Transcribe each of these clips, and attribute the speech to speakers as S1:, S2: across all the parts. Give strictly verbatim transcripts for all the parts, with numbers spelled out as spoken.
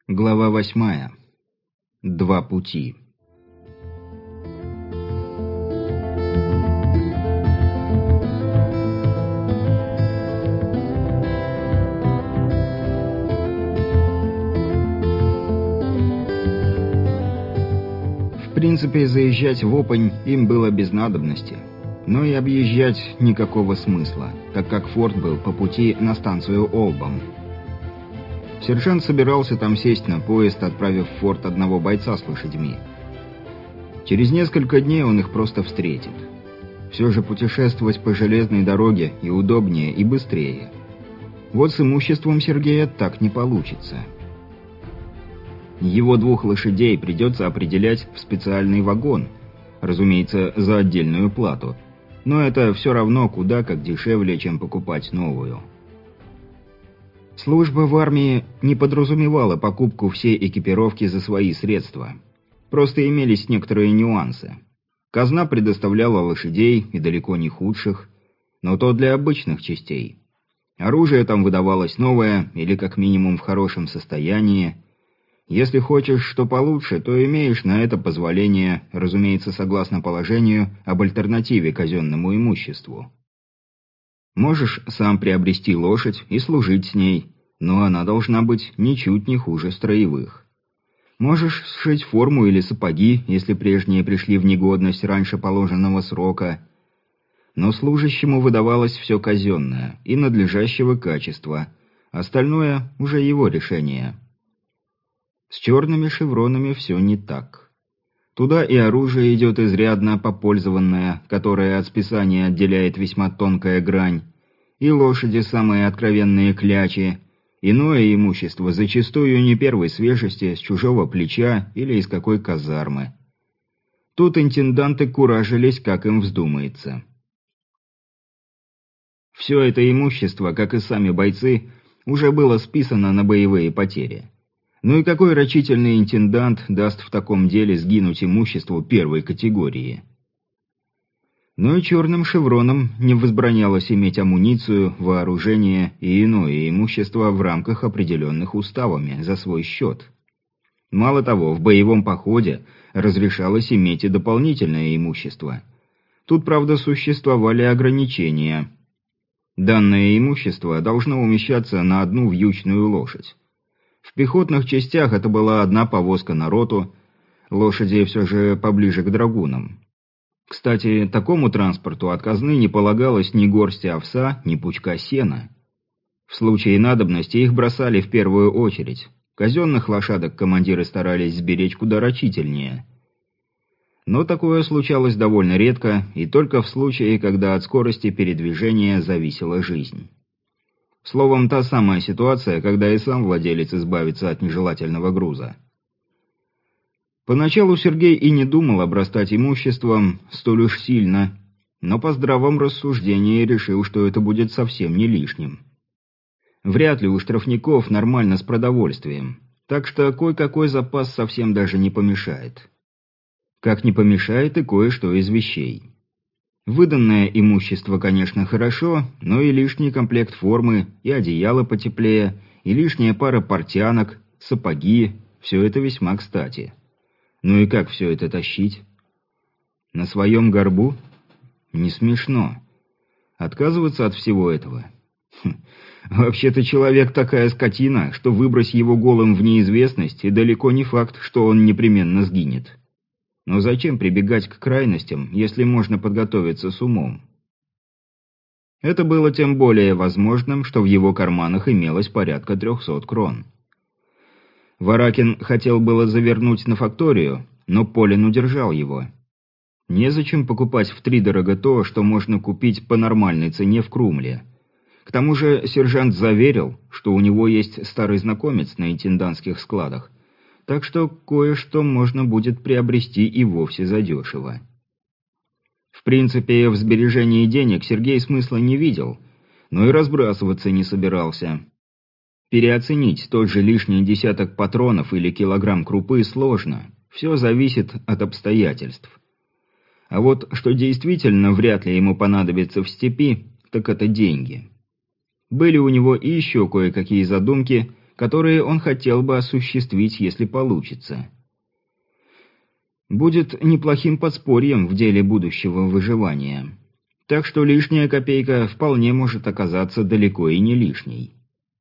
S1: Глава восьмая. Два пути. В принципе, заезжать в Опань им было без надобности. Но и объезжать никакого смысла, так как форт был по пути на станцию Олбам. Сержант собирался там сесть на поезд, отправив в форт одного бойца с лошадьми. Через несколько дней он их просто встретит. Все же путешествовать по железной дороге и удобнее, и быстрее. Вот с имуществом Сергея так не получится. Его двух лошадей придется определять в специальный вагон, разумеется, за отдельную плату, но это все равно куда как дешевле, чем покупать новую. Служба в армии не подразумевала покупку всей экипировки за свои средства. Просто имелись некоторые нюансы. Казна предоставляла лошадей, и далеко не худших, но то для обычных частей. Оружие там выдавалось новое, или как минимум в хорошем состоянии. Если хочешь что получше, то имеешь на это позволение, разумеется, согласно положению об альтернативе казенному имуществу. Можешь сам приобрести лошадь и служить с ней, но она должна быть ничуть не хуже строевых. Можешь сшить форму или сапоги, если прежние пришли в негодность раньше положенного срока. Но служащему выдавалось все казенное и надлежащего качества, остальное уже его решение. С черными шевронами все не так. Туда и оружие идет изрядно попользованное, которое от списания отделяет весьма тонкая грань, и лошади самые откровенные клячи, иное имущество зачастую не первой свежести, с чужого плеча или из какой казармы. Тут интенданты куражились, как им вздумается. Все это имущество, как и сами бойцы, уже было списано на боевые потери. Ну и какой рачительный интендант даст в таком деле сгинуть имуществу первой категории? Но и черным шевронам не возбранялось иметь амуницию, вооружение и иное имущество в рамках определенных уставами за свой счет. Мало того, в боевом походе разрешалось иметь и дополнительное имущество. Тут, правда, существовали ограничения. Данное имущество должно умещаться на одну вьючную лошадь. В пехотных частях это была одна повозка на роту, лошади все же поближе к драгунам. Кстати, такому транспорту от казны не полагалось ни горсти овса, ни пучка сена. В случае надобности их бросали в первую очередь. Казенных лошадок командиры старались сберечь куда рачительнее. Но такое случалось довольно редко, и только в случае, когда от скорости передвижения зависела жизнь. Словом, та самая ситуация, когда и сам владелец избавится от нежелательного груза. Поначалу Сергей и не думал обрастать имуществом столь уж сильно, но по здравом рассуждении решил, что это будет совсем не лишним. Вряд ли у штрафников нормально с продовольствием, так что кое-какой запас совсем даже не помешает. Как не помешает и кое-что из вещей. Выданное имущество, конечно, хорошо, но и лишний комплект формы, и одеяло потеплее, и лишняя пара портянок, сапоги – все это весьма кстати. Ну и как все это тащить? На своем горбу? Не смешно. Отказываться от всего этого? Хм. Вообще-то человек такая скотина, что выбрось его голым в неизвестность, и далеко не факт, что он непременно сгинет. Но зачем прибегать к крайностям, если можно подготовиться с умом? Это было тем более возможным, что в его карманах имелось порядка трехсот крон. Варакин хотел было завернуть на факторию, но Полин удержал его. Незачем покупать втридорого то, что можно купить по нормальной цене в Крумле. К тому же сержант заверил, что у него есть старый знакомец на интендантских складах, так что кое-что можно будет приобрести и вовсе задешево. В принципе, в сбережении денег Сергей смысла не видел, но и разбрасываться не собирался. Переоценить тот же лишний десяток патронов или килограмм крупы сложно, все зависит от обстоятельств. А вот что действительно вряд ли ему понадобится в степи, так это деньги. Были у него и еще кое-какие задумки, которые он хотел бы осуществить, если получится. Будет неплохим подспорьем в деле будущего выживания. Так что лишняя копейка вполне может оказаться далеко и не лишней.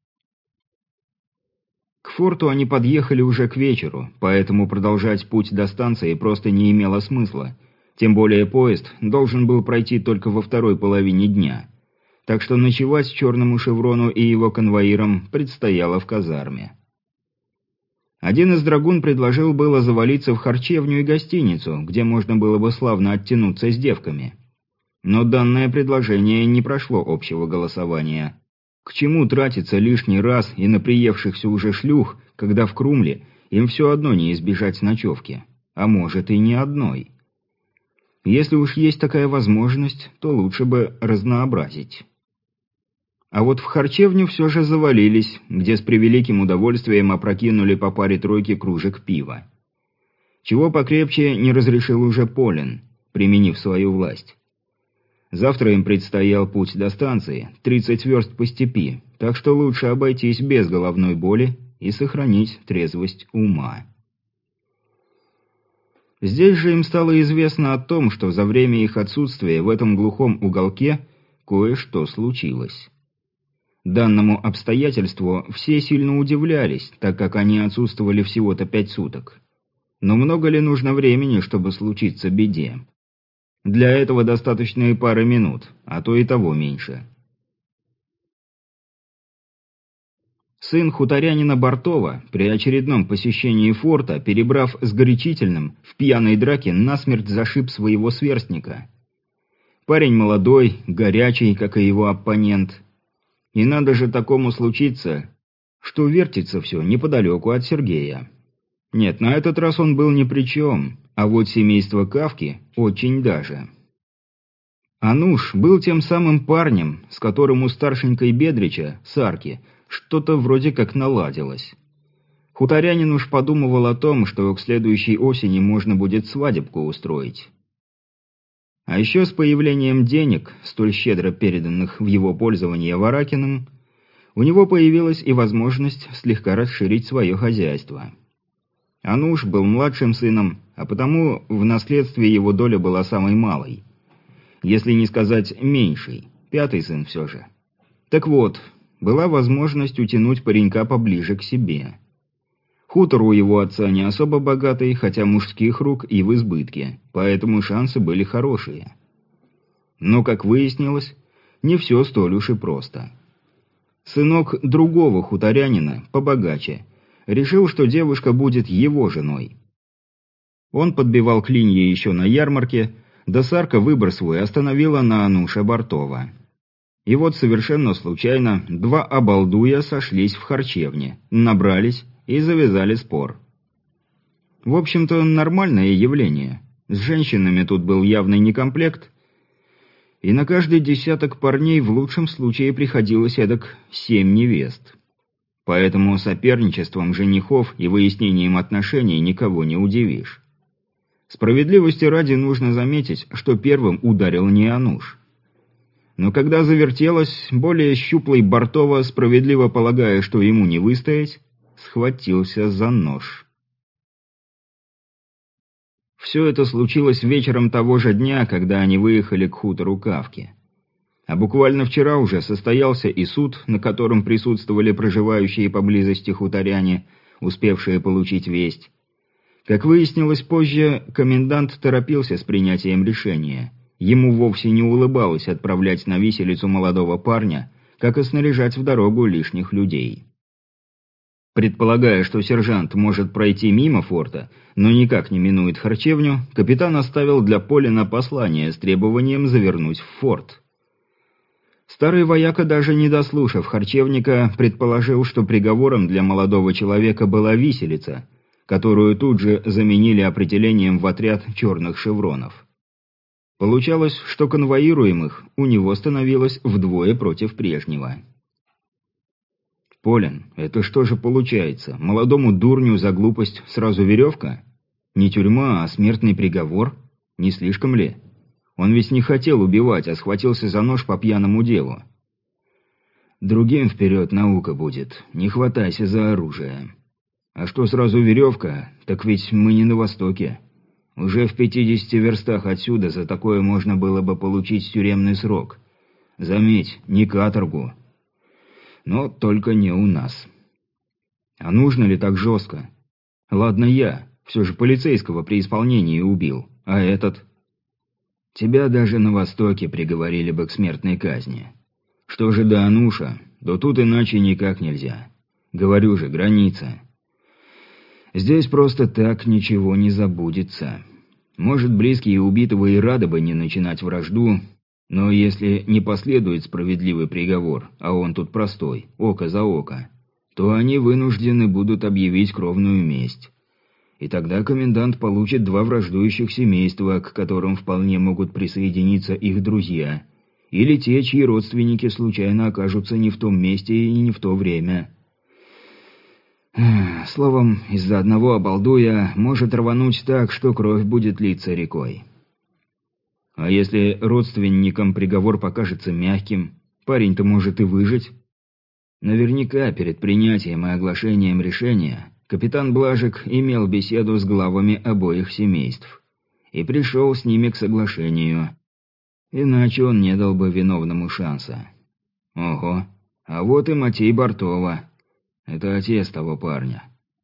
S1: К форту они подъехали уже к вечеру, поэтому продолжать путь до станции просто не имело смысла. Тем более поезд должен был пройти только во второй половине дня. Так что ночевать Черному Шеврону и его конвоирам предстояло в казарме. Один из драгун предложил было завалиться в харчевню и гостиницу, где можно было бы славно оттянуться с девками. Но данное предложение не прошло общего голосования. К чему тратиться лишний раз и на приевшихся уже шлюх, когда в Крумле им все одно не избежать ночевки, а может и не одной. Если уж есть такая возможность, то лучше бы разнообразить. А вот в харчевню все же завалились, где с превеликим удовольствием опрокинули по паре-тройке кружек пива. Чего покрепче не разрешил уже Полин, применив свою власть. Завтра им предстоял путь до станции, тридцать верст по степи, так что лучше обойтись без головной боли и сохранить трезвость ума. Здесь же им стало известно о том, что за время их отсутствия в этом глухом уголке кое-что случилось. Данному обстоятельству все сильно удивлялись, так как они отсутствовали всего-то пять суток. Но много ли нужно времени, чтобы случиться беде? Для этого достаточно и пары минут, а то и того меньше. Сын хуторянина Бортова, при очередном посещении форта, перебрав с горячительным, в пьяной драке насмерть зашиб своего сверстника. Парень молодой, горячий, как и его оппонент. И надо же такому случиться, что вертится все неподалеку от Сергея. Нет, на этот раз он был ни при чем, а вот семейство Кавки очень даже. Ануш был тем самым парнем, с которым у старшенькой Бедрича, Сарки, что-то вроде как наладилось. Хуторянин уж подумывал о том, что к следующей осени можно будет свадебку устроить. А еще с появлением денег, столь щедро переданных в его пользование Варакиным, у него появилась и возможность слегка расширить свое хозяйство. Ануш был младшим сыном, а потому в наследстве его доля была самой малой. Если не сказать меньшей, пятый сын все же. Так вот, была возможность утянуть паренька поближе к себе. Хутор у его отца не особо богатый, хотя мужских рук и в избытке, поэтому шансы были хорошие. Но, как выяснилось, не все столь уж и просто. Сынок другого хуторянина, побогаче, решил, что девушка будет его женой. Он подбивал клинья еще на ярмарке, да Сарка выбор свой остановила на Ануше Бортова. И вот совершенно случайно два обалдуя сошлись в харчевне, набрались и завязали спор. В общем-то, нормальное явление. С женщинами тут был явный некомплект, и на каждый десяток парней в лучшем случае приходилось эдак семь невест. Поэтому соперничеством женихов и выяснением отношений никого не удивишь. Справедливости ради нужно заметить, что первым ударил не Ануш. Но когда завертелось, более щуплый Бортова, справедливо полагая, что ему не выстоять, схватился за нож. Все это случилось вечером того же дня, когда они выехали к хутору Кавки. А буквально вчера уже состоялся и суд, на котором присутствовали проживающие поблизости хуторяне, успевшие получить весть. Как выяснилось позже, комендант торопился с принятием решения. Ему вовсе не улыбалось отправлять на виселицу молодого парня, как и снаряжать в дорогу лишних людей. Предполагая, что сержант может пройти мимо форта, но никак не минует харчевню, капитан оставил для Полина послание с требованием завернуть в форт. Старый вояка, даже не дослушав харчевника, предположил, что приговором для молодого человека была виселица, которую тут же заменили определением в отряд черных шевронов. Получалось, что конвоируемых у него становилось вдвое против прежнего. «Полин, это что же получается? Молодому дурню за глупость сразу веревка? Не тюрьма, а смертный приговор? Не слишком ли? Он ведь не хотел убивать, а схватился за нож по пьяному делу». Другим вперед наука будет, не хватайся за оружие. А что сразу веревка, так ведь мы не на востоке. Уже в пятидесяти верстах отсюда за такое можно было бы получить тюремный срок. Заметь, не каторгу. Но только не у нас. А нужно ли так жестко? Ладно я, все же полицейского при исполнении убил, а этот... Тебя даже на Востоке приговорили бы к смертной казни. Что же до Ануша, то тут иначе никак нельзя. Говорю же, граница. Здесь просто так ничего не забудется. Может, близкие убитого и рады бы не начинать вражду, но если не последует справедливый приговор, а он тут простой, око за око, то они вынуждены будут объявить кровную месть. И тогда комендант получит два враждующих семейства, к которым вполне могут присоединиться их друзья, или те, чьи родственники случайно окажутся не в том месте и не в то время. Словом, из-за одного обалдуя может рвануть так, что кровь будет литься рекой. А если родственникам приговор покажется мягким, парень-то может и выжить. Наверняка перед принятием и оглашением решения капитан Блажик имел беседу с главами обоих семейств и пришел с ними к соглашению. Иначе он не дал бы виновному шанса. Ого, а вот и Матей Бортова. Это отец того парня.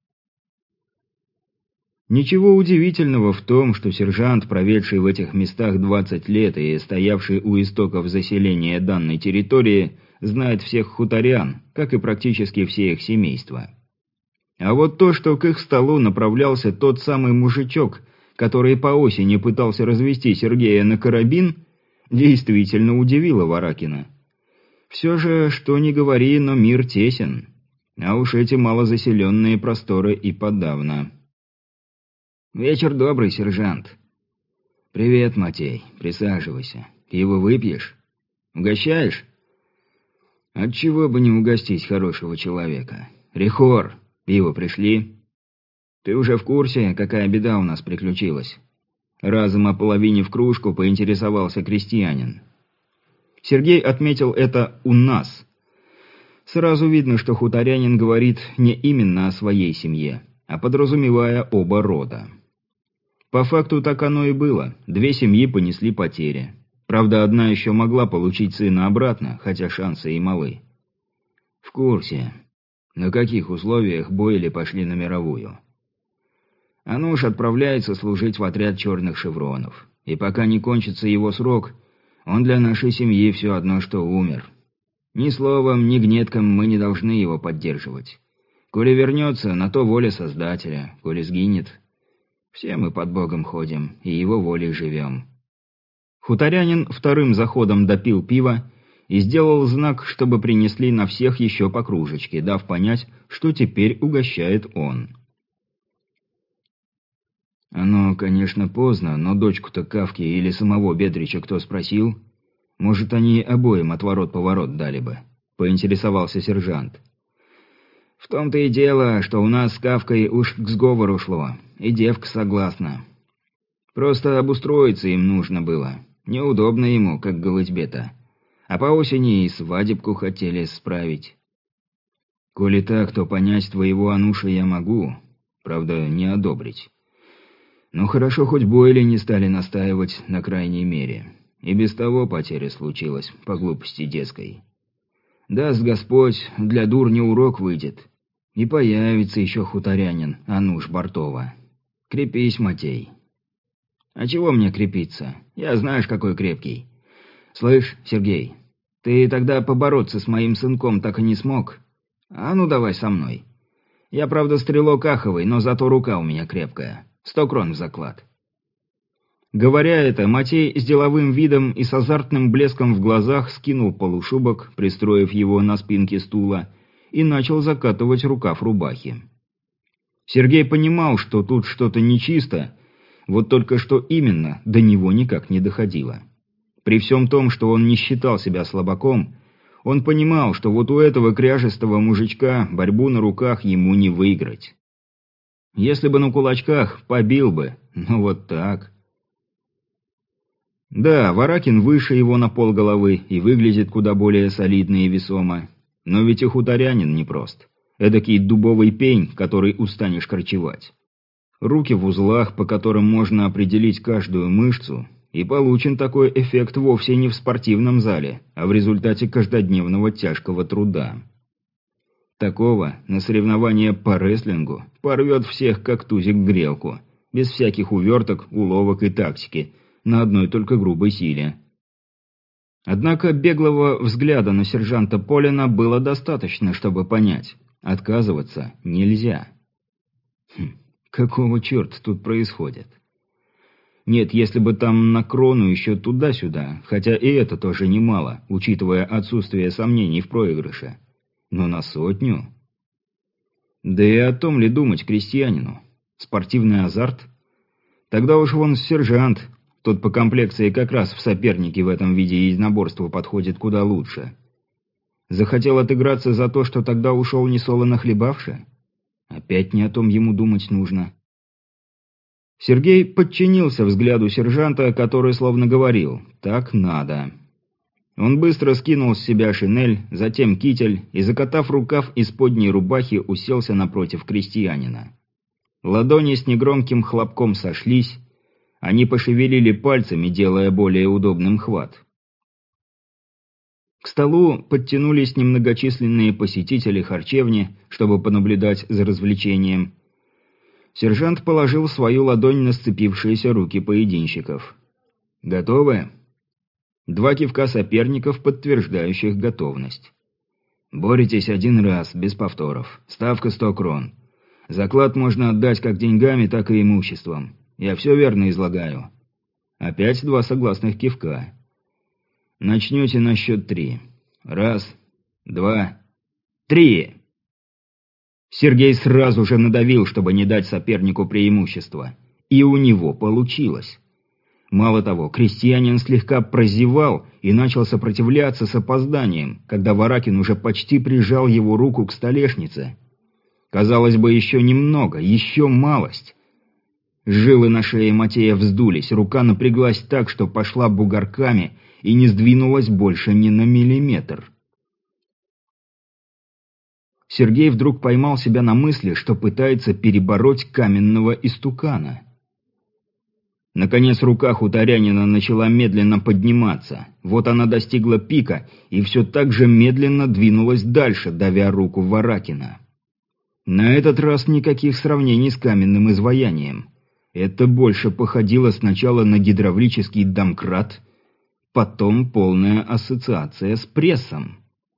S1: Ничего удивительного в том, что сержант, проведший в этих местах двадцать лет и стоявший у истоков заселения данной территории, знает всех хуторян, как и практически все их семейства. А вот то, что к их столу направлялся тот самый мужичок, который по осени пытался развести Сергея на карабин, действительно удивило Варакина. Все же, что ни говори, но мир тесен. А уж эти малозаселенные просторы и подавно. «Вечер добрый, сержант». «Привет, Матей. Присаживайся. Пиво выпьешь? Угощаешь?» «Отчего бы не угостить хорошего человека? Рихор, пиво пришли?» «Ты уже в курсе, какая беда у нас приключилась?» Разом ополовинив кружку, поинтересовался крестьянин. Сергей отметил это «у нас». Сразу видно, что хуторянин говорит не именно о своей семье, а подразумевая оба рода. По факту так оно и было. Две семьи понесли потери. Правда, одна еще могла получить сына обратно, хотя шансы и малы. В курсе. На каких условиях Бойли пошли на мировую? Ануш отправляется служить в отряд черных шевронов. И пока не кончится его срок, он для нашей семьи все одно, что умер. Ни словом, ни гнетком мы не должны его поддерживать. Коли вернется, на то воля Создателя. Коли сгинет, все мы под Богом ходим и его волей живем. Хуторянин вторым заходом допил пиво и сделал знак, чтобы принесли на всех еще по кружечке, дав понять, что теперь угощает он. Оно, конечно, поздно, но дочку-то Кавки или самого Бедрича кто спросил? Может, они обоим отворот-поворот дали бы, поинтересовался сержант. В том-то и дело, что у нас с Кавкой уж к сговору шло, и девка согласна. Просто обустроиться им нужно было. Неудобно ему, как голытьбе-то. А по осени и свадебку хотели справить. Коли так, то понять твоего Ануша я могу, правда, не одобрить. Но хорошо, хоть Бойли не стали настаивать на крайней мере. И без того потеря случилась, по глупости детской. Даст Господь, для дурни урок выйдет. И появится еще хуторянин, Ануш Бортова. Крепись, Матей. А чего мне крепиться? Я знаешь, какой крепкий. Слышь, Сергей, ты тогда побороться с моим сынком так и не смог? А ну давай со мной. Я, правда, стрелок аховый, но зато рука у меня крепкая. Сто крон в заклад. Говоря это, Матей с деловым видом и с азартным блеском в глазах скинул полушубок, пристроив его на спинке стула, и начал закатывать рукав рубахи. Сергей понимал, что тут что-то нечисто, вот только что именно до него никак не доходило. При всем том, что он не считал себя слабаком, он понимал, что вот у этого кряжестого мужичка борьбу на руках ему не выиграть. Если бы на кулачках, побил бы, но вот так. Да, Варакин выше его на полголовы и выглядит куда более солидно и весомо. Но ведь и хуторянин непрост. Эдакий дубовый пень, который устанешь корчевать. Руки в узлах, по которым можно определить каждую мышцу, и получен такой эффект вовсе не в спортивном зале, а в результате каждодневного тяжкого труда. Такого на соревнования по рестлингу порвет всех как тузик грелку, без всяких уверток, уловок и тактики, на одной только грубой силе. Однако беглого взгляда на сержанта Полина было достаточно, чтобы понять. Отказываться нельзя. Хм, какого черта тут происходит? Нет, если бы там на крону еще туда-сюда, хотя и это тоже немало, учитывая отсутствие сомнений в проигрыше. Но на сотню? Да и о том ли думать крестьянину? Спортивный азарт? Тогда уж вон сержант, тот по комплекции как раз в сопернике в этом виде единоборства подходит куда лучше. Захотел отыграться за то, что тогда ушел несолоно хлебавши? Опять не о том ему думать нужно. Сергей подчинился взгляду сержанта, который словно говорил «так надо». Он быстро скинул с себя шинель, затем китель и, закатав рукав из подней рубахи, уселся напротив крестьянина. Ладони с негромким хлопком сошлись, они пошевелили пальцами, делая более удобным хват. К столу подтянулись немногочисленные посетители харчевни, чтобы понаблюдать за развлечением. Сержант положил свою ладонь на сцепившиеся руки поединщиков. «Готовы?» Два кивка соперников, подтверждающих готовность. «Боретесь один раз, без повторов. Ставка сто крон. Заклад можно отдать как деньгами, так и имуществом. Я все верно излагаю». Опять два согласных кивка. «Начнете на счет три. Раз, два, три!» Сергей сразу же надавил, чтобы не дать сопернику преимущества. И у него получилось. Мало того, крестьянин слегка прозевал и начал сопротивляться с опозданием, когда Варакин уже почти прижал его руку к столешнице. Казалось бы, еще немного, еще малость. Жилы на шее Матея вздулись, рука напряглась так, что пошла бугорками и не сдвинулась больше ни на миллиметр. Сергей вдруг поймал себя на мысли, что пытается перебороть каменного истукана. Наконец рука хуторянина начала медленно подниматься. Вот она достигла пика и все так же медленно двинулась дальше, давя руку Варакина. На этот раз никаких сравнений с каменным изваянием. Это больше походило сначала на гидравлический домкрат, потом полная ассоциация с прессом.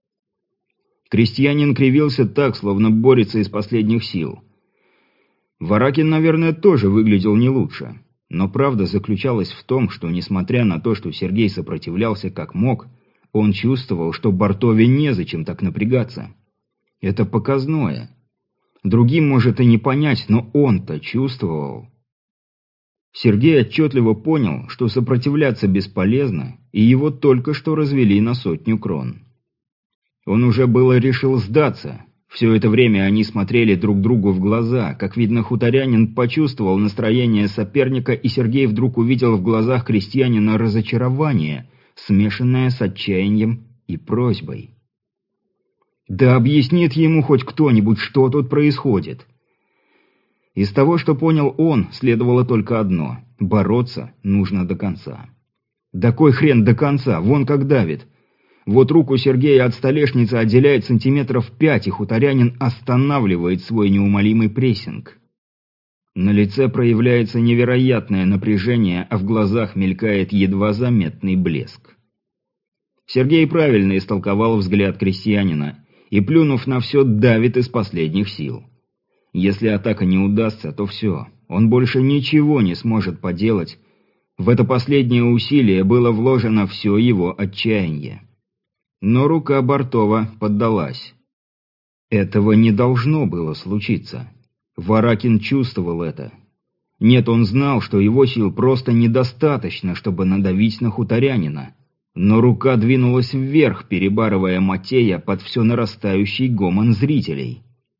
S1: Крестьянин кривился так, словно борется из последних сил. Варакин, наверное, тоже выглядел не лучше. Но правда заключалась в том, что, несмотря на то, что Сергей сопротивлялся как мог, он чувствовал, что Бартове незачем так напрягаться. Это показное. Другим, может, и не понять, но он-то чувствовал. Сергей отчетливо понял, что сопротивляться бесполезно, и его только что развели на сотню крон. Он уже было решил сдаться. Все это время они смотрели друг другу в глаза. Как видно, хуторянин почувствовал настроение соперника, и Сергей вдруг увидел в глазах крестьянина разочарование, смешанное с отчаянием и просьбой. Да объяснит ему хоть кто-нибудь, что тут происходит. Из того, что понял он, следовало только одно – бороться нужно до конца. Да кой хрен до конца, вон как давит. Вот руку Сергея от столешницы отделяет сантиметров пять, и хуторянин останавливает свой неумолимый прессинг. На лице проявляется невероятное напряжение, а в глазах мелькает едва заметный блеск. Сергей правильно истолковал взгляд крестьянина и, плюнув на все, давит из последних сил. Если атака не удастся, то все, он больше ничего не сможет поделать. В это последнее усилие было вложено все его отчаяние. Но рука Бартова поддалась. Этого не должно было случиться. Варакин чувствовал это. Нет, он знал, что его сил просто недостаточно, чтобы надавить на хуторянина. Но рука двинулась вверх, перебарывая Матея под все нарастающий гомон зрителей.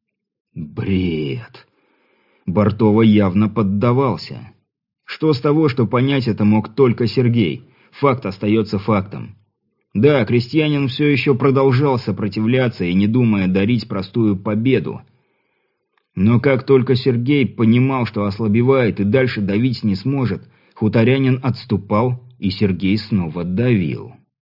S1: Бред. Бартова явно поддавался. Что с того, что понять это мог только Сергей? Факт остается фактом. Да, крестьянин все еще продолжал сопротивляться и не думая дарить простую победу. Но как только Сергей понимал, что ослабевает и дальше давить не сможет, хуторянин отступал, и Сергей снова давил.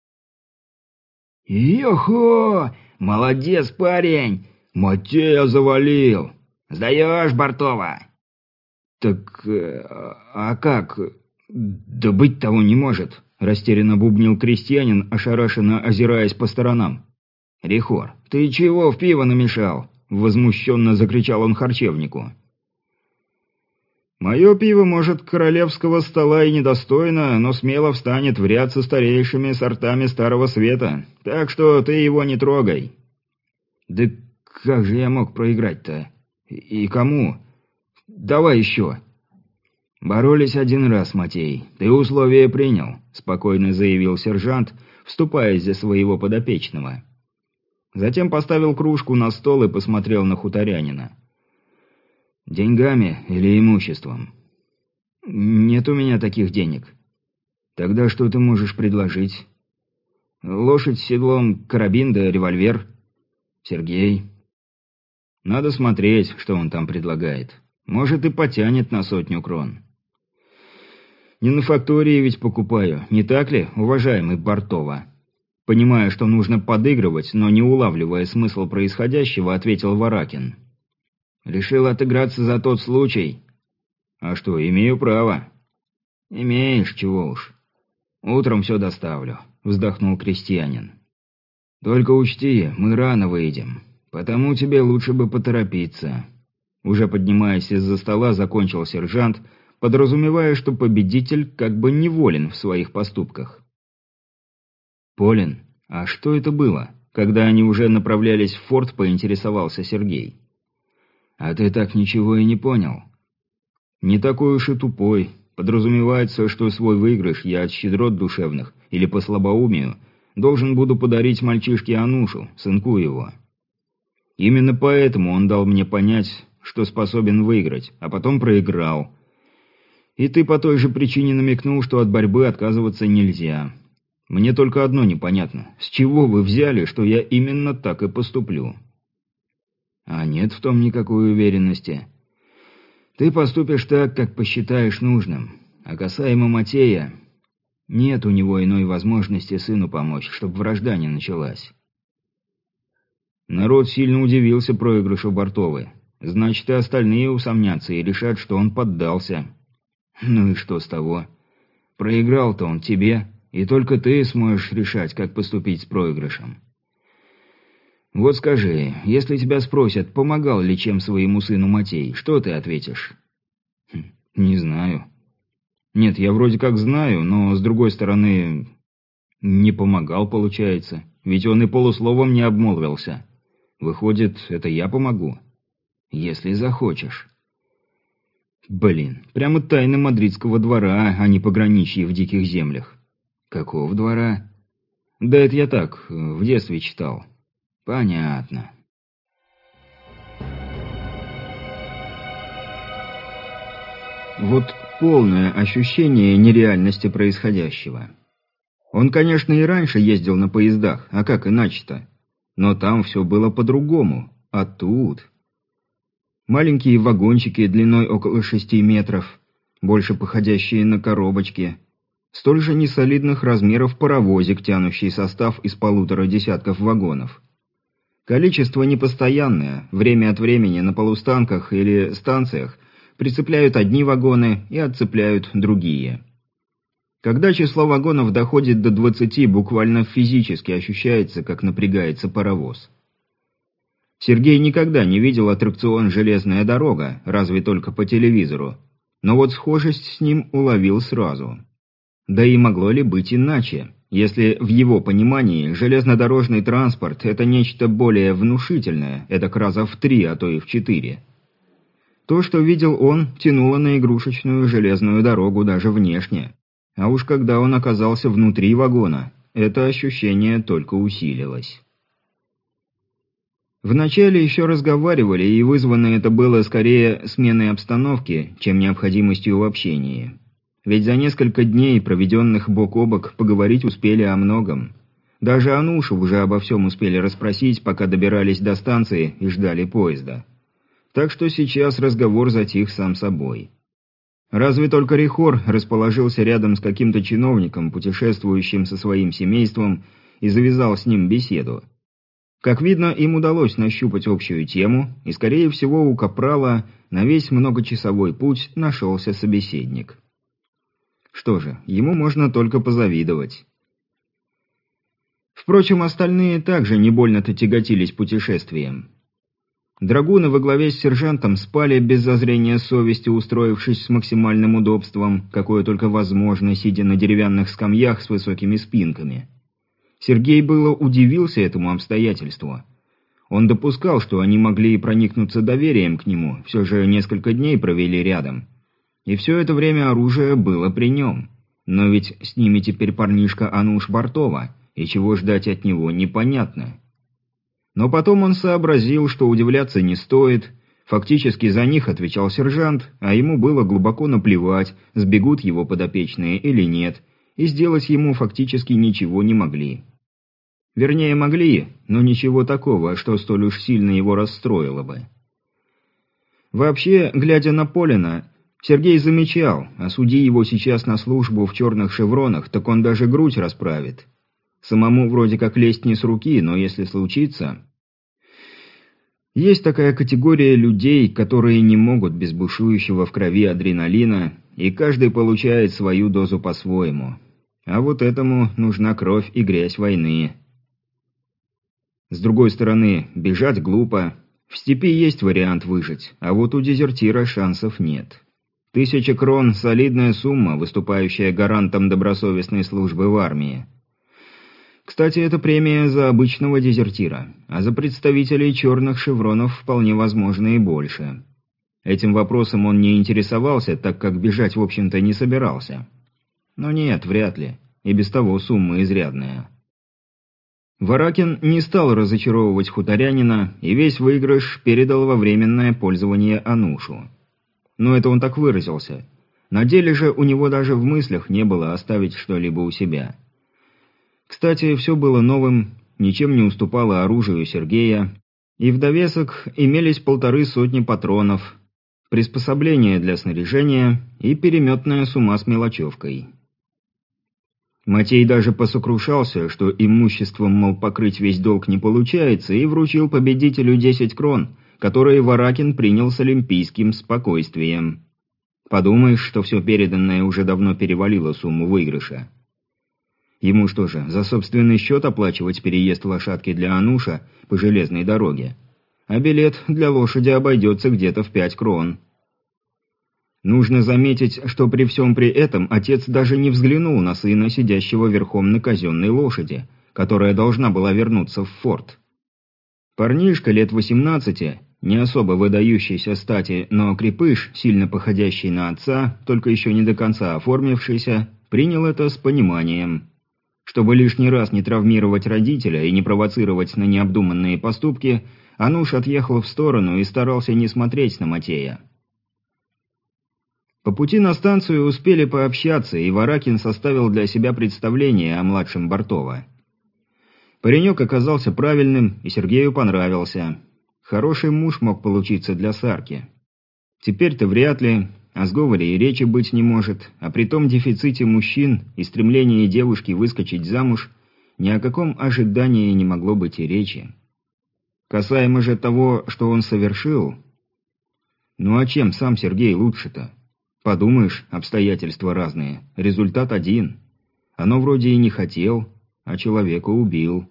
S1: «Йохо! Молодец, парень! Матея завалил! Сдаешь, Бортова!» «Так... а как? Да быть того не может!» — растерянно бубнил крестьянин, ошарашенно озираясь по сторонам. «Рихор, ты чего в пиво намешал?» — возмущенно закричал он харчевнику. «Мое пиво, может, королевского стола и недостойно, но смело встанет в ряд со старейшими сортами Старого Света, так что ты его не трогай». «Да как же я мог проиграть-то? И кому? Давай еще». «Боролись один раз, Матей. Ты условия принял», — спокойно заявил сержант, вступаясь за своего подопечного. Затем поставил кружку на стол и посмотрел на хуторянина. «Деньгами или имуществом?» «Нет у меня таких денег». «Тогда что ты можешь предложить?» «Лошадь с седлом, карабин да револьвер». «Сергей?» «Надо смотреть, что он там предлагает. Может, и потянет на сотню крон». «Не на фактории ведь покупаю, не так ли, уважаемый Бортова?» Понимая, что нужно подыгрывать, но не улавливая смысл происходящего, ответил Варакин. «Решил отыграться за тот случай?» «А что, имею право?» «Имеешь, чего уж. Утром все доставлю», — вздохнул крестьянин. «Только учти, мы рано выйдем, потому тебе лучше бы поторопиться». Уже поднимаясь из-за стола, закончил сержант, подразумевая, что победитель как бы неволен в своих поступках. «Полин, а что это было?» Когда они уже направлялись в форт, поинтересовался Сергей. «А ты так ничего и не понял?» «Не такой уж и тупой. Подразумевается, что свой выигрыш я от щедрот душевных, или по слабоумию, должен буду подарить мальчишке Анушу, сынку его. Именно поэтому он дал мне понять, что способен выиграть, а потом проиграл. И ты по той же причине намекнул, что от борьбы отказываться нельзя. Мне только одно непонятно. С чего вы взяли, что я именно так и поступлю?» «А нет в том никакой уверенности. Ты поступишь так, как посчитаешь нужным. А касаемо Матея, нет у него иной возможности сыну помочь, чтобы вражда не началась». Народ сильно удивился проигрышу Бортовой. Значит, и остальные усомнятся и решат, что он поддался. Ну и что с того? Проиграл-то он тебе, и только ты сможешь решать, как поступить с проигрышем. Вот скажи, если тебя спросят, помогал ли чем своему сыну Матей, что ты ответишь? Хм, не знаю. Нет, я вроде как знаю, но с другой стороны, не помогал, получается. Ведь он и полусловом не обмолвился. Выходит, это я помогу? Если захочешь. Блин, прямо тайна мадридского двора, а не пограничье в диких землях. Какого двора? Да это я так, в детстве читал. Понятно. Вот полное ощущение нереальности происходящего. Он, конечно, и раньше ездил на поездах, а как иначе-то? Но там все было по-другому, а тут... Маленькие вагончики длиной около шести метров, больше походящие на коробочки. Столь же несолидных размеров паровозик, тянущий состав из полутора десятков вагонов. Количество непостоянное, время от времени на полустанках или станциях прицепляют одни вагоны и отцепляют другие. Когда число вагонов доходит до двадцати, буквально физически ощущается, как напрягается паровоз. Сергей никогда не видел аттракцион «Железная дорога», разве только по телевизору. Но вот схожесть с ним уловил сразу. Да и могло ли быть иначе, если в его понимании железнодорожный транспорт – это нечто более внушительное, это раза в три, а то и в четыре. То, что видел он, тянуло на игрушечную железную дорогу даже внешне. А уж когда он оказался внутри вагона, это ощущение только усилилось. Вначале еще разговаривали, и вызвано это было скорее сменой обстановки, чем необходимостью в общении. Ведь за несколько дней, проведенных бок о бок, поговорить успели о многом. Даже Анушу уже обо всем успели расспросить, пока добирались до станции и ждали поезда. Так что сейчас разговор затих сам собой. Разве только Рихор расположился рядом с каким-то чиновником, путешествующим со своим семейством, и завязал с ним беседу. Как видно, им удалось нащупать общую тему, и, скорее всего, у Капрала на весь многочасовой путь нашелся собеседник. Что же, ему можно только позавидовать. Впрочем, остальные также не больно-то тяготились путешествием. Драгуны во главе с сержантом спали без зазрения совести, устроившись с максимальным удобством, какое только возможно, сидя на деревянных скамьях с высокими спинками. Сергей было удивился этому обстоятельству. Он допускал, что они могли и проникнуться доверием к нему, все же несколько дней провели рядом. И все это время оружие было при нем. Но ведь с ними теперь парнишка Ануш Бартова, и чего ждать от него непонятно. Но потом он сообразил, что удивляться не стоит. Фактически за них отвечал сержант, а ему было глубоко наплевать, сбегут его подопечные или нет, и сделать ему фактически ничего не могли. Вернее, могли, но ничего такого, что столь уж сильно его расстроило бы. Вообще, глядя на Полина, Сергей замечал, осуди его сейчас на службу в черных шевронах, так он даже грудь расправит. Самому вроде как лезть не с руки, но если случится... Есть такая категория людей, которые не могут без бушующего в крови адреналина, и каждый получает свою дозу по-своему. А вот этому нужна кровь и грязь войны. С другой стороны, бежать глупо. В степи есть вариант выжить, а вот у дезертира шансов нет. Тысяча крон – солидная сумма, выступающая гарантом добросовестной службы в армии. Кстати, это премия за обычного дезертира, а за представителей черных шевронов вполне возможно и больше. Этим вопросом он не интересовался, так как бежать, в общем-то, не собирался. Но нет, вряд ли. И без того сумма изрядная. Варакин не стал разочаровывать хуторянина, и весь выигрыш передал во временное пользование Анушу. Но это он так выразился. На деле же у него даже в мыслях не было оставить что-либо у себя. Кстати, все было новым, ничем не уступало оружию Сергея, и в довесок имелись полторы сотни патронов, приспособления для снаряжения и переметная сумма с мелочевкой. Матей даже посокрушался, что имуществом, мол, покрыть весь долг не получается, и вручил победителю десять крон, которые Варакин принял с олимпийским спокойствием. Подумаешь, что все переданное уже давно перевалило сумму выигрыша. Ему что же, за собственный счет оплачивать переезд лошадки для Ануша по железной дороге? А билет для лошади обойдется где-то в пять крон. Нужно заметить, что при всем при этом отец даже не взглянул на сына, сидящего верхом на казенной лошади, которая должна была вернуться в форт. Парнишка лет восемнадцати, не особо выдающийся стати, но крепыш, сильно походящий на отца, только еще не до конца оформившийся, принял это с пониманием. Чтобы лишний раз не травмировать родителя и не провоцировать на необдуманные поступки, Ануш отъехал в сторону и старался не смотреть на Матея. По пути на станцию успели пообщаться, и Варакин составил для себя представление о младшем Бартова. Паренек оказался правильным, и Сергею понравился. Хороший муж мог получиться для Сарки. Теперь-то вряд ли, о сговоре и речи быть не может, а при том дефиците мужчин и стремлении девушки выскочить замуж ни о каком ожидании не могло быть и речи. Касаемо же того, что он совершил... Ну а чем сам Сергей лучше-то? Подумаешь, обстоятельства разные, результат один. Оно вроде и не хотел, а человека убил.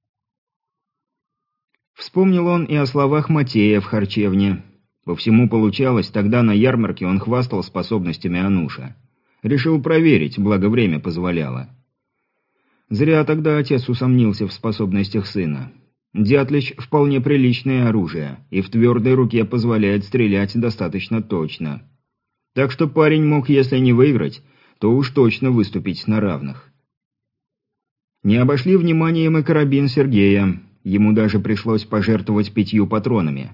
S1: Вспомнил он и о словах Матея в харчевне. По всему получалось, тогда на ярмарке он хвастал способностями Ануша. Решил проверить, благо время позволяло. Зря тогда отец усомнился в способностях сына. Дятлич вполне приличное оружие, и в твердой руке позволяет стрелять достаточно точно. Так что парень мог, если не выиграть, то уж точно выступить на равных. Не обошли вниманием и карабин Сергея, ему даже пришлось пожертвовать пятью патронами.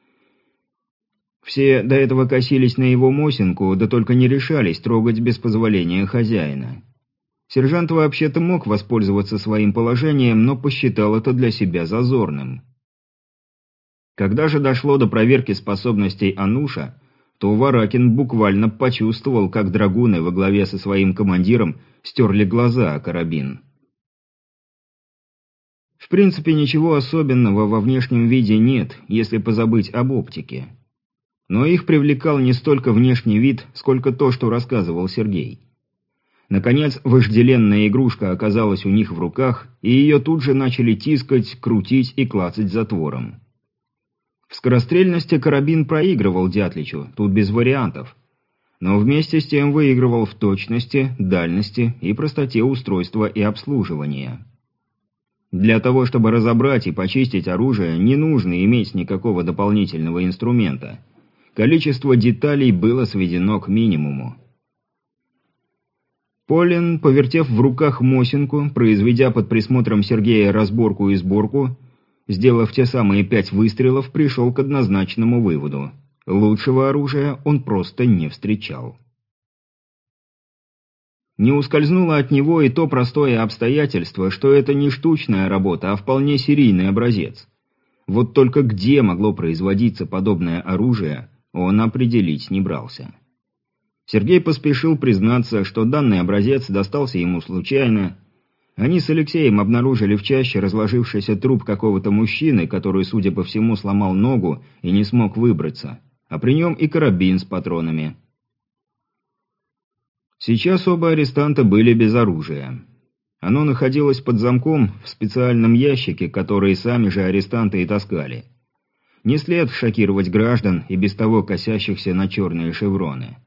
S1: Все до этого косились на его Мосинку, да только не решались трогать без позволения хозяина. Сержант вообще-то мог воспользоваться своим положением, но посчитал это для себя зазорным. Когда же дошло до проверки способностей Ануша, то Варакин буквально почувствовал, как драгуны во главе со своим командиром стерли глаза о карабин. В принципе, ничего особенного во внешнем виде нет, если позабыть об оптике. Но их привлекал не столько внешний вид, сколько то, что рассказывал Сергей. Наконец, вожделенная игрушка оказалась у них в руках, и ее тут же начали тискать, крутить и клацать затвором. В скорострельности карабин проигрывал Дятличу, тут без вариантов. Но вместе с тем выигрывал в точности, дальности и простоте устройства и обслуживания. Для того, чтобы разобрать и почистить оружие, не нужно иметь никакого дополнительного инструмента. Количество деталей было сведено к минимуму. Полин, повертев в руках Мосинку, произведя под присмотром Сергея разборку и сборку, сделав те самые пять выстрелов, пришел к однозначному выводу. Лучшего оружия он просто не встречал. Не ускользнуло от него и то простое обстоятельство, что это не штучная работа, а вполне серийный образец. Вот только где могло производиться подобное оружие, он определить не брался. Сергей поспешил признаться, что данный образец достался ему случайно. Они с Алексеем обнаружили в чаще разложившийся труп какого-то мужчины, который, судя по всему, сломал ногу и не смог выбраться, а при нем и карабин с патронами. Сейчас оба арестанта были без оружия. Оно находилось под замком в специальном ящике, который сами же арестанты и таскали. Не след шокировать граждан и без того косящихся на черные шевроны.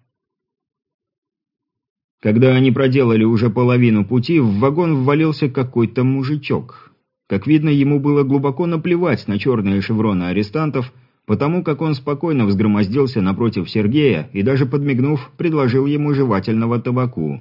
S1: Когда они проделали уже половину пути, в вагон ввалился какой-то мужичок. Как видно, ему было глубоко наплевать на черные шевроны арестантов, потому как он спокойно взгромоздился напротив Сергея и, даже подмигнув, предложил ему жевательного табаку.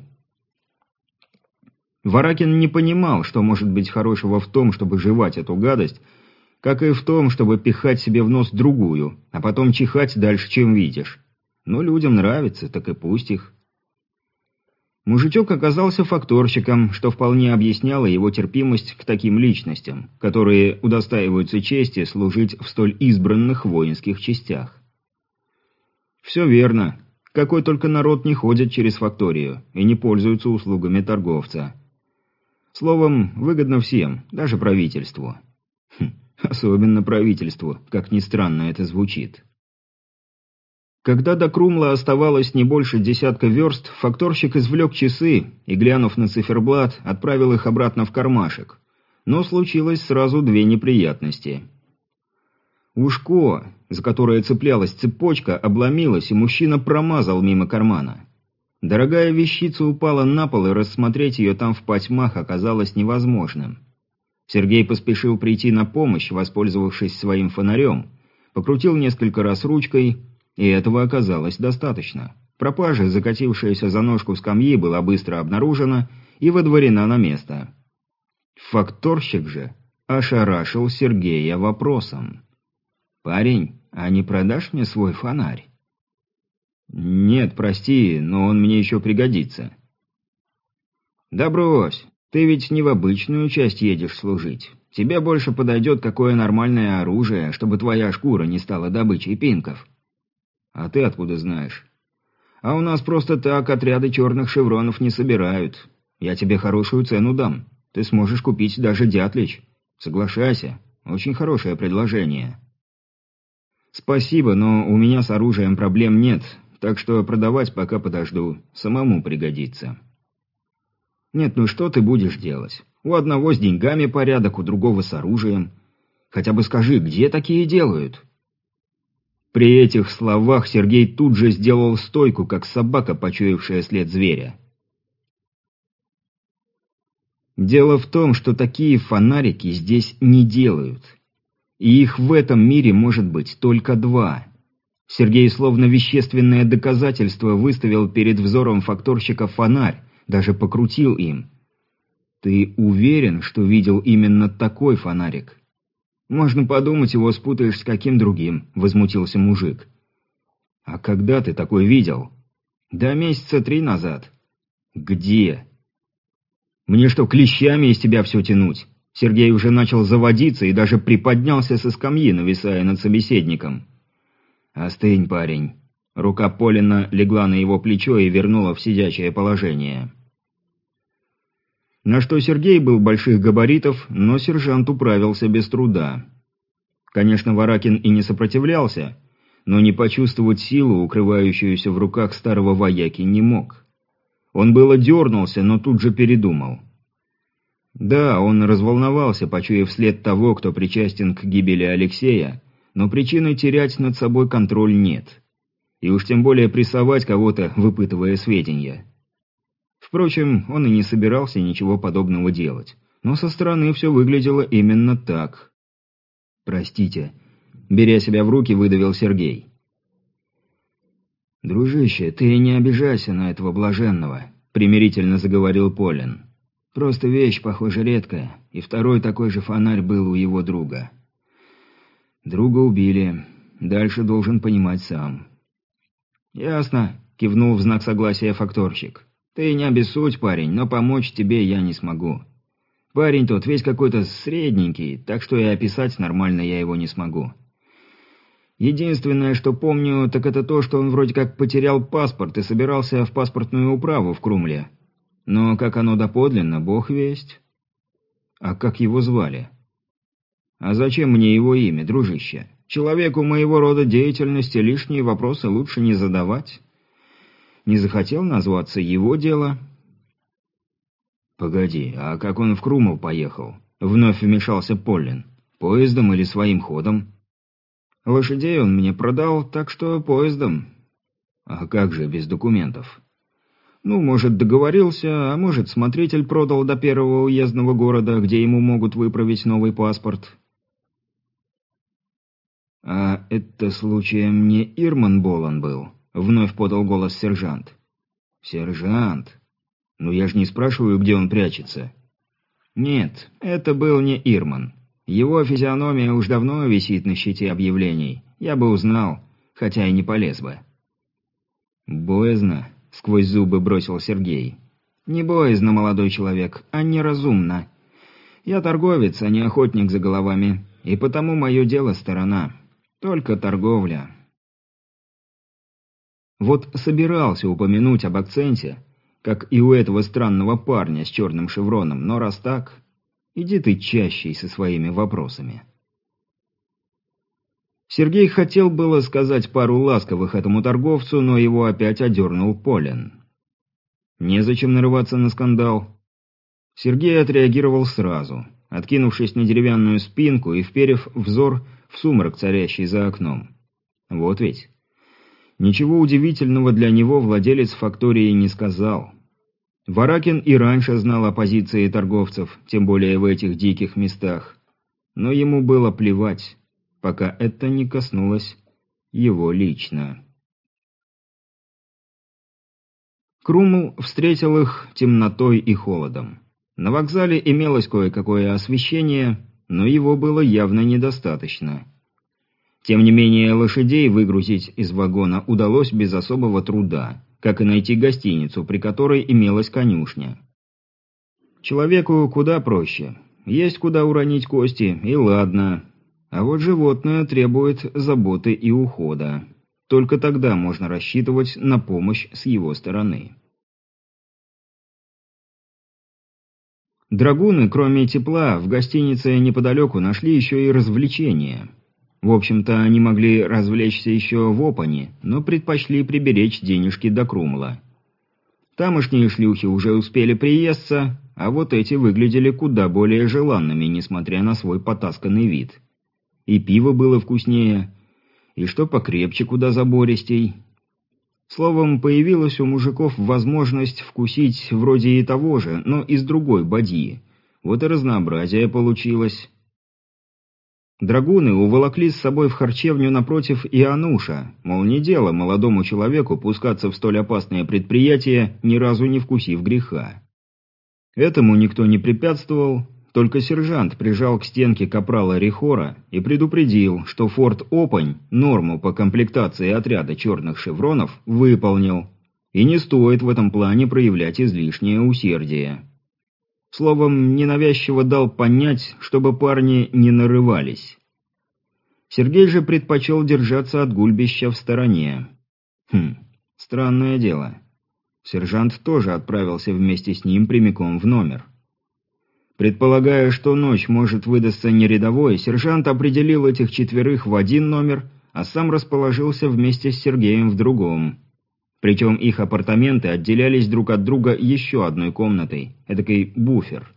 S1: Варакин не понимал, что может быть хорошего в том, чтобы жевать эту гадость, как и в том, чтобы пихать себе в нос другую, а потом чихать дальше, чем видишь. Но людям нравится, так и пусть их. Мужичок оказался факторщиком, что вполне объясняло его терпимость к таким личностям, которые удостаиваются чести служить в столь избранных воинских частях. Все верно. Какой только народ не ходит через факторию и не пользуется услугами торговца. Словом, выгодно всем, даже правительству. Хм, особенно правительству, как ни странно это звучит. Когда до Крумла оставалось не больше десятка верст, факторщик извлек часы и, глянув на циферблат, отправил их обратно в кармашек. Но случилось сразу две неприятности. Ушко, за которое цеплялась цепочка, обломилось, и мужчина промазал мимо кармана. Дорогая вещица упала на пол, и рассмотреть ее там в потьмах оказалось невозможным. Сергей поспешил прийти на помощь, воспользовавшись своим фонарем, покрутил несколько раз ручкой, и этого оказалось достаточно. Пропажа, закатившаяся за ножку скамьи, была быстро обнаружена и водворена на место. Факторщик же ошарашил Сергея вопросом. «Парень, а не продашь мне свой фонарь?» «Нет, прости, но он мне еще пригодится». «Да брось, ты ведь не в обычную часть едешь служить. Тебе больше подойдет какое нормальное оружие, чтобы твоя шкура не стала добычей пинков». «А ты откуда знаешь?» «А у нас просто так отряды черных шевронов не собирают. Я тебе хорошую цену дам. Ты сможешь купить даже Дятлич. Соглашайся. Очень хорошее предложение». «Спасибо, но у меня с оружием проблем нет, так что продавать пока подожду. Самому пригодится». «Нет, ну что ты будешь делать? У одного с деньгами порядок, у другого с оружием. Хотя бы скажи, где такие делают?» При этих словах Сергей тут же сделал стойку, как собака, почуявшая след зверя. Дело в том, что такие фонарики здесь не делают. И их в этом мире может быть только два. Сергей словно вещественное доказательство выставил перед взором факторщика фонарь, даже покрутил им. «Ты уверен, что видел именно такой фонарик?» «Можно подумать, его спутаешь с каким другим», — возмутился мужик. «А когда ты такой видел?» «Да месяца три назад». «Где?» Мне что, клещами из тебя все тянуть? Сергей уже начал заводиться и даже приподнялся со скамьи, нависая над собеседником. «Остынь, парень». Рука Полина легла на его плечо и вернула в сидячее положение. На что Сергей был больших габаритов, но сержант управился без труда. Конечно, Варакин и не сопротивлялся, но не почувствовать силу, укрывающуюся в руках старого вояки, не мог. Он было дернулся, но тут же передумал. Да, он разволновался, почуяв след того, кто причастен к гибели Алексея, но причины терять над собой контроль нет. И уж тем более прессовать кого-то, выпытывая сведения. Впрочем, он и не собирался ничего подобного делать. Но со стороны все выглядело именно так. «Простите», — беря себя в руки, выдавил Сергей. «Дружище, ты не обижайся на этого блаженного», — примирительно заговорил Полин. «Просто вещь, похоже, редкая, и второй такой же фонарь был у его друга. Друга убили, дальше должен понимать сам». «Ясно», — кивнул в знак согласия факторщик. «Ты не обессудь, парень, но помочь тебе я не смогу. Парень тот весь какой-то средненький, так что и описать нормально я его не смогу. Единственное, что помню, так это то, что он вроде как потерял паспорт и собирался в паспортную управу в Крумле. Но как оно доподлинно, бог весть». «А как его звали?» «А зачем мне его имя, дружище? Человеку моего рода деятельности лишние вопросы лучше не задавать. Не захотел назваться, его дело». «Погоди, а как он в Крумов поехал?» Вновь вмешался Полин. «Поездом или своим ходом?» «Лошадей он мне продал, так что поездом». «А как же без документов?» «Ну, может, договорился, а может, смотритель продал до первого уездного города, где ему могут выправить новый паспорт». «А это случаем не Ирман Болон был?» — вновь подал голос сержант. «Сержант? Ну я же не спрашиваю, где он прячется». «Нет, это был не Ирман. Его физиономия уж давно висит на щите объявлений. Я бы узнал, хотя и не полез бы». «Боязно?» — сквозь зубы бросил Сергей. «Не боязно, молодой человек, а неразумно. Я торговец, а не охотник за головами, и потому мое дело сторона. Только торговля». Вот собирался упомянуть об акценте, как и у этого странного парня с черным шевроном, но раз так, иди ты чаще со своими вопросами. Сергей хотел было сказать пару ласковых этому торговцу, но его опять одернул Полин. Незачем нарываться на скандал. Сергей отреагировал сразу, откинувшись на деревянную спинку и вперев взор в сумрак, царящий за окном. Вот ведь. Ничего удивительного для него владелец фактории не сказал. Варакин и раньше знал о позиции торговцев, тем более в этих диких местах. Но ему было плевать, пока это не коснулось его лично. Крумл встретил их темнотой и холодом. На вокзале имелось кое-какое освещение, но его было явно недостаточно. Тем не менее, лошадей выгрузить из вагона удалось без особого труда, как и найти гостиницу, при которой имелась конюшня. Человеку куда проще. Есть куда уронить кости, и ладно. А вот животное требует заботы и ухода. Только тогда можно рассчитывать на помощь с его стороны. Драгуны, кроме тепла, в гостинице неподалеку нашли еще и развлечения. В общем-то, они могли развлечься еще в Опане, но предпочли приберечь денежки до Крумла. Тамошние шлюхи уже успели приесться, а вот эти выглядели куда более желанными, несмотря на свой потасканный вид. И пиво было вкуснее, и что покрепче куда забористей. Словом, появилась у мужиков возможность вкусить вроде и того же, но из другой бадьи. Вот и разнообразие получилось. Драгуны уволокли с собой в харчевню напротив Иануша, мол, не дело молодому человеку пускаться в столь опасное предприятие, ни разу не вкусив греха. Этому никто не препятствовал, только сержант прижал к стенке капрала Рихора и предупредил, что форт Опань норму по комплектации отряда черных шевронов выполнил, и не стоит в этом плане проявлять излишнее усердие. Словом, ненавязчиво дал понять, чтобы парни не нарывались. Сергей же предпочел держаться от гульбища в стороне. Хм, странное дело. Сержант тоже отправился вместе с ним прямиком в номер. Предполагая, что ночь может выдаться не рядовой, сержант определил этих четверых в один номер, а сам расположился вместе с Сергеем в другом. Причем их апартаменты отделялись друг от друга еще одной комнатой, эдакой буфер.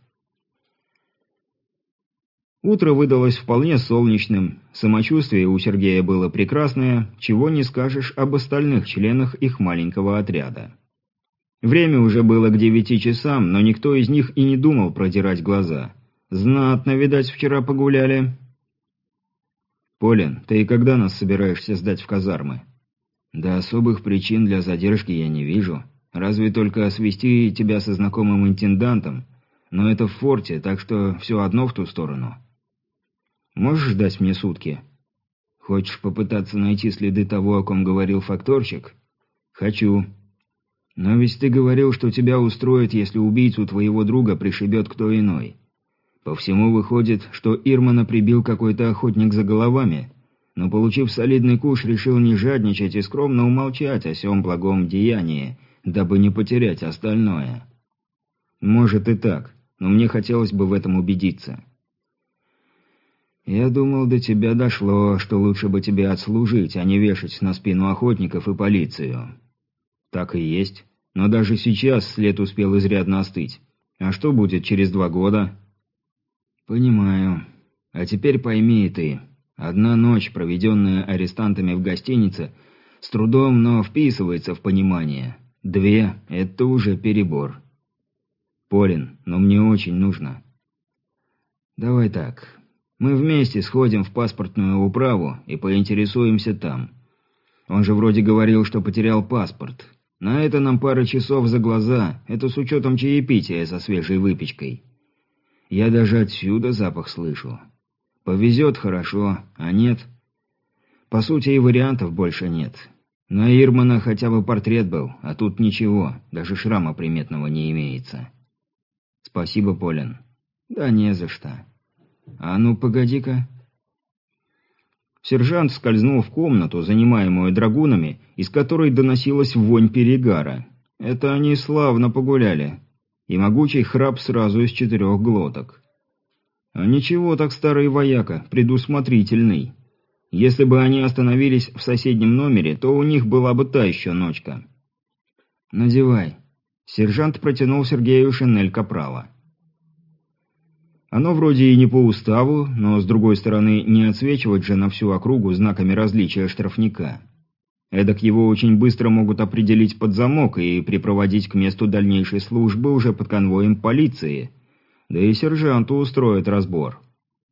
S1: Утро выдалось вполне солнечным, самочувствие у Сергея было прекрасное, чего не скажешь об остальных членах их маленького отряда. Время уже было к девяти часам, но никто из них и не думал продирать глаза. Знатно, видать, вчера погуляли. «Полин, ты и когда нас собираешься сдать в казармы?» «Да особых причин для задержки я не вижу. Разве только свести тебя со знакомым интендантом. Но это в форте, так что все одно в ту сторону». «Можешь дать мне сутки?» «Хочешь попытаться найти следы того, о ком говорил факторщик?» «Хочу». «Но ведь ты говорил, что тебя устроит, если убийцу твоего друга пришибет кто иной. По всему выходит, что Ирмана прибил какой-то охотник за головами, но, получив солидный куш, решил не жадничать и скромно умолчать о сём благом деянии, дабы не потерять остальное». «Может и так, но мне хотелось бы в этом убедиться». «Я думал, до тебя дошло, что лучше бы тебе отслужить, а не вешать на спину охотников и полицию». «Так и есть. Но даже сейчас след успел изрядно остыть. А что будет через два года?» «Понимаю. А теперь пойми и ты. Одна ночь, проведенная арестантами в гостинице, с трудом, но вписывается в понимание. Две – это уже перебор». «Полин, но мне очень нужно». «Давай так. Мы вместе сходим в паспортную управу и поинтересуемся там. Он же вроде говорил, что потерял паспорт. На это нам пара часов за глаза, это с учетом чаепития со свежей выпечкой. Я даже отсюда запах слышу. Повезет хорошо, а нет. По сути, и вариантов больше нет. На Ирмана хотя бы портрет был, а тут ничего, даже шрама приметного не имеется». «Спасибо, Полин». «Да не за что. А ну, погоди-ка». Сержант скользнул в комнату, занимаемую драгунами, из которой доносилась вонь перегара. Это они славно погуляли. И могучий храп сразу из четырех глоток. А ничего так старый вояка, предусмотрительный. Если бы они остановились в соседнем номере, то у них была бы та еще ночка. «Надевай». Сержант протянул Сергею шинель капрала. Оно вроде и не по уставу, но, с другой стороны, не отсвечивать же на всю округу знаками различия штрафника. Эдак его очень быстро могут определить под замок и припроводить к месту дальнейшей службы уже под конвоем полиции. Да и сержанту устроят разбор.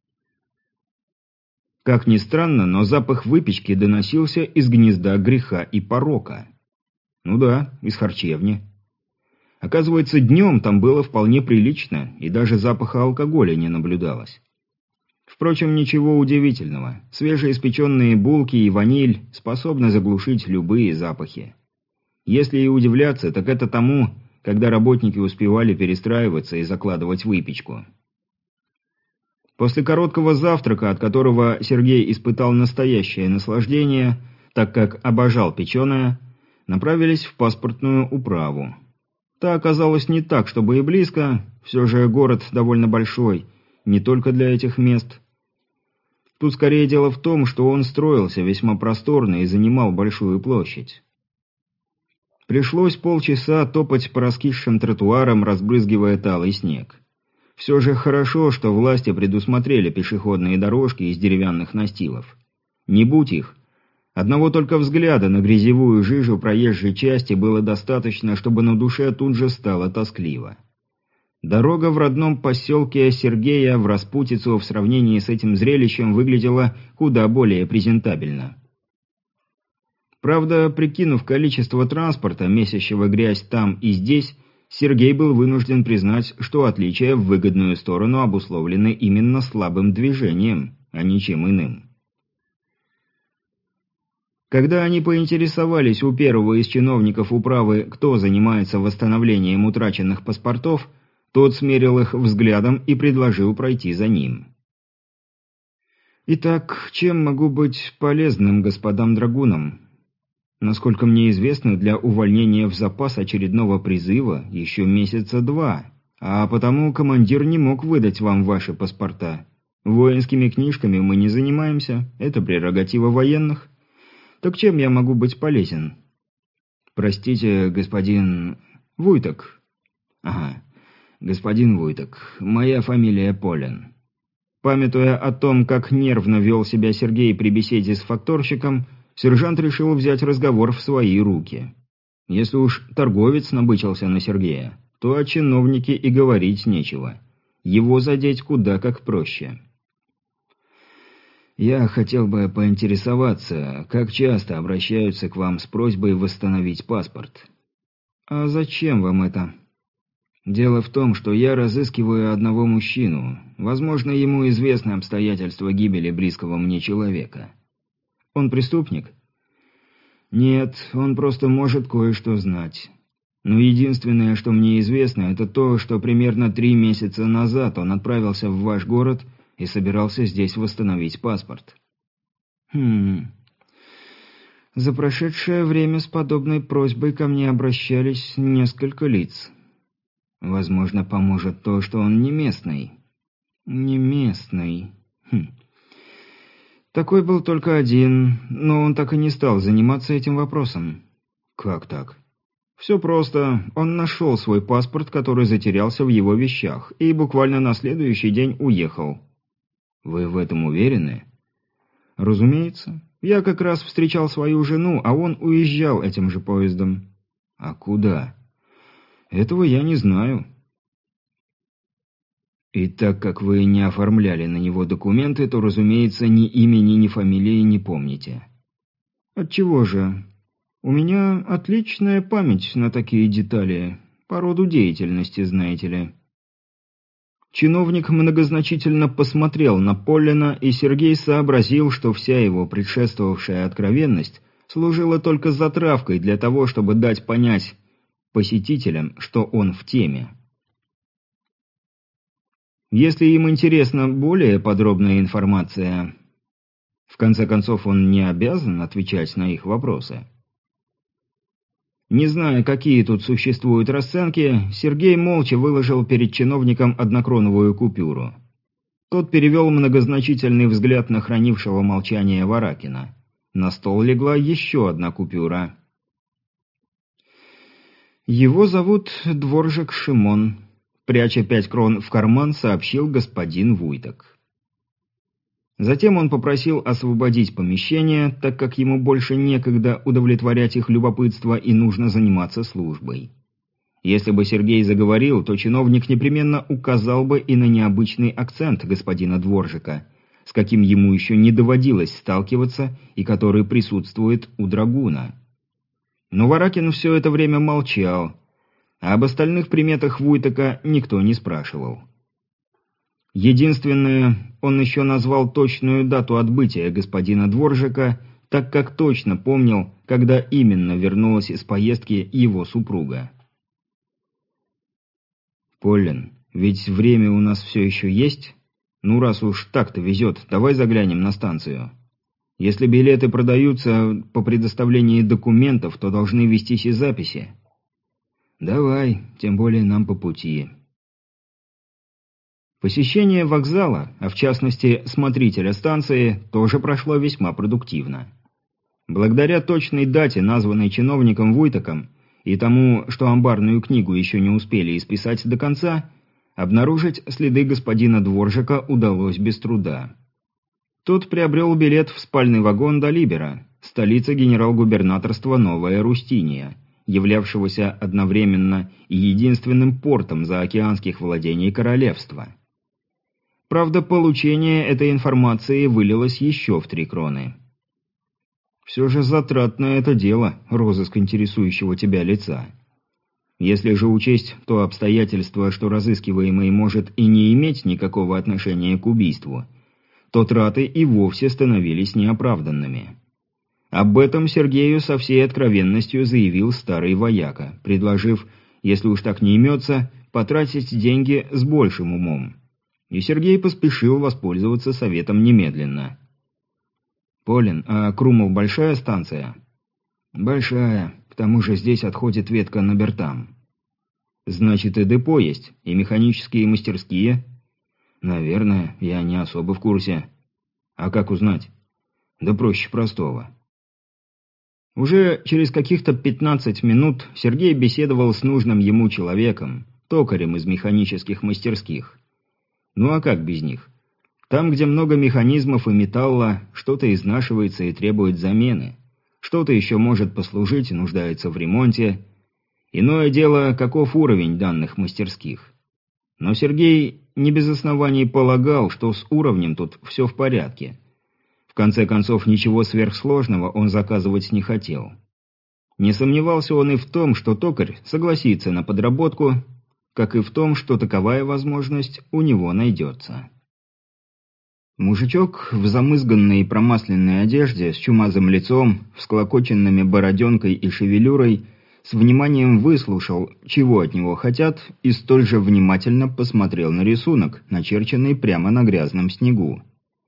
S1: Как ни странно, но запах выпечки доносился из гнезда греха и порока. Ну да, из харчевни. Оказывается, днем там было вполне прилично, и даже запаха алкоголя не наблюдалось. Впрочем, ничего удивительного. Свежеиспеченные булки и ваниль способны заглушить любые запахи. Если и удивляться, так это тому, когда работники успевали перестраиваться и закладывать выпечку. После короткого завтрака, от которого Сергей испытал настоящее наслаждение, так как обожал печеное, направились в паспортную управу. Та оказалась не так, чтобы и близко, все же город довольно большой, не только для этих мест. Тут скорее дело в том, что он строился весьма просторно и занимал большую площадь. Пришлось полчаса топать по раскисшим тротуарам, разбрызгивая талый снег. Все же хорошо, что власти предусмотрели пешеходные дорожки из деревянных настилов. Не будь их, одного только взгляда на грязевую жижу проезжей части было достаточно, чтобы на душе тут же стало тоскливо. Дорога в родном поселке Сергея в распутицу в сравнении с этим зрелищем выглядела куда более презентабельно. Правда, прикинув количество транспорта, месящего грязь там и здесь, Сергей был вынужден признать, что отличия в выгодную сторону обусловлены именно слабым движением, а ничем иным. Когда они поинтересовались у первого из чиновников управы, кто занимается восстановлением утраченных паспортов, Тот смерил их взглядом и предложил пройти за ним. «Итак, чем могу быть полезным господам драгунам? Насколько мне известно, для увольнения в запас очередного призыва еще месяца два, а потому командир не мог выдать вам ваши паспорта. Воинскими книжками мы не занимаемся, это прерогатива военных. Так чем я могу быть полезен?» «Простите, господин... Вуйток». «Ага, господин Вуйток, моя фамилия Полен». Памятуя о том, как нервно вел себя Сергей при беседе с факторщиком, сержант решил взять разговор в свои руки. Если уж торговец набычился на Сергея, то о чиновнике и говорить нечего. Его задеть куда как проще. «Я хотел бы поинтересоваться, как часто обращаются к вам с просьбой восстановить паспорт?» «А зачем вам это?» «Дело в том, что я разыскиваю одного мужчину. Возможно, ему известны обстоятельства гибели близкого мне человека». «Он преступник?» «Нет, он просто может кое-что знать. Но единственное, что мне известно, это то, что примерно три месяца назад он отправился в ваш город и собирался здесь восстановить паспорт». «Хм... За прошедшее время с подобной просьбой ко мне обращались несколько лиц». «Возможно, поможет то, что он не местный». «Не местный... Хм... Такой был только один, но он так и не стал заниматься этим вопросом». «Как так?» «Все просто. Он нашел свой паспорт, который затерялся в его вещах, и буквально на следующий день уехал». «Вы в этом уверены?» «Разумеется. Я как раз встречал свою жену, а он уезжал этим же поездом». «А куда?» «Этого я не знаю». «И так как вы не оформляли на него документы, то, разумеется, ни имени, ни фамилии не помните». «Отчего же? У меня отличная память на такие детали, по роду деятельности, знаете ли». Чиновник многозначительно посмотрел на Поллина, и Сергей сообразил, что вся его предшествовавшая откровенность служила только затравкой для того, чтобы дать понять посетителям, что он в теме. Если им интересна более подробная информация, в конце концов он не обязан отвечать на их вопросы. Не зная, какие тут существуют расценки, Сергей молча выложил перед чиновником однокроновую купюру. Тот перевел многозначительный взгляд на хранившего молчание Варакина. На стол легла еще одна купюра. «Его зовут Дворжик Шимон», — пряча пять крон в карман, сообщил господин Вуйток. Затем он попросил освободить помещение, так как ему больше некогда удовлетворять их любопытство и нужно заниматься службой. Если бы Сергей заговорил, то чиновник непременно указал бы и на необычный акцент господина Дворжика, с каким ему еще не доводилось сталкиваться и который присутствует у драгуна. Но Варакин все это время молчал, а об остальных приметах Вуйтока никто не спрашивал. Единственное, он еще назвал точную дату отбытия господина Дворжика, так как точно помнил, когда именно вернулась из поездки его супруга. «Поллин, ведь время у нас все еще есть? Ну, раз уж так-то везет, давай заглянем на станцию. Если билеты продаются по предоставлении документов, то должны вестись и записи». «Давай, тем более нам по пути». Посещение вокзала, а в частности смотрителя станции, тоже прошло весьма продуктивно. Благодаря точной дате, названной чиновником Вуйтоком, и тому, что амбарную книгу еще не успели исписать до конца, обнаружить следы господина Дворжика удалось без труда. Тот приобрел билет в спальный вагон до Либера, столицы генерал-губернаторства Новая Рустиния, являвшегося одновременно и единственным портом заокеанских владений королевства. Правда, получение этой информации вылилось еще в три кроны. Все же затратное это дело, розыск интересующего тебя лица. Если же учесть то обстоятельство, что разыскиваемый может и не иметь никакого отношения к убийству, то траты и вовсе становились неоправданными. Об этом Сергею со всей откровенностью заявил старый вояка, предложив, если уж так не имется, потратить деньги с большим умом. И Сергей поспешил воспользоваться советом немедленно. «Полин, а Крумов большая станция?» «Большая. К тому же здесь отходит ветка на Бертам». «Значит, и депо есть, и механические мастерские?» «Наверное, я не особо в курсе». «А как узнать?» «Да проще простого». Уже через каких-то пятнадцать минут Сергей беседовал с нужным ему человеком, токарем из механических мастерских. Ну а как без них? Там, где много механизмов и металла, что-то изнашивается и требует замены. Что-то еще может послужить и нуждается в ремонте. Иное дело, каков уровень данных мастерских. Но Сергей не без оснований полагал, что с уровнем тут все в порядке. В конце концов, ничего сверхсложного он заказывать не хотел. Не сомневался он и в том, что токарь согласится на подработку, как и в том, что таковая возможность у него найдется. Мужичок в замызганной и промасленной одежде, с чумазым лицом, всклокоченными бороденкой и шевелюрой, с вниманием выслушал, чего от него хотят, и столь же внимательно посмотрел на рисунок, начерченный прямо на грязном снегу.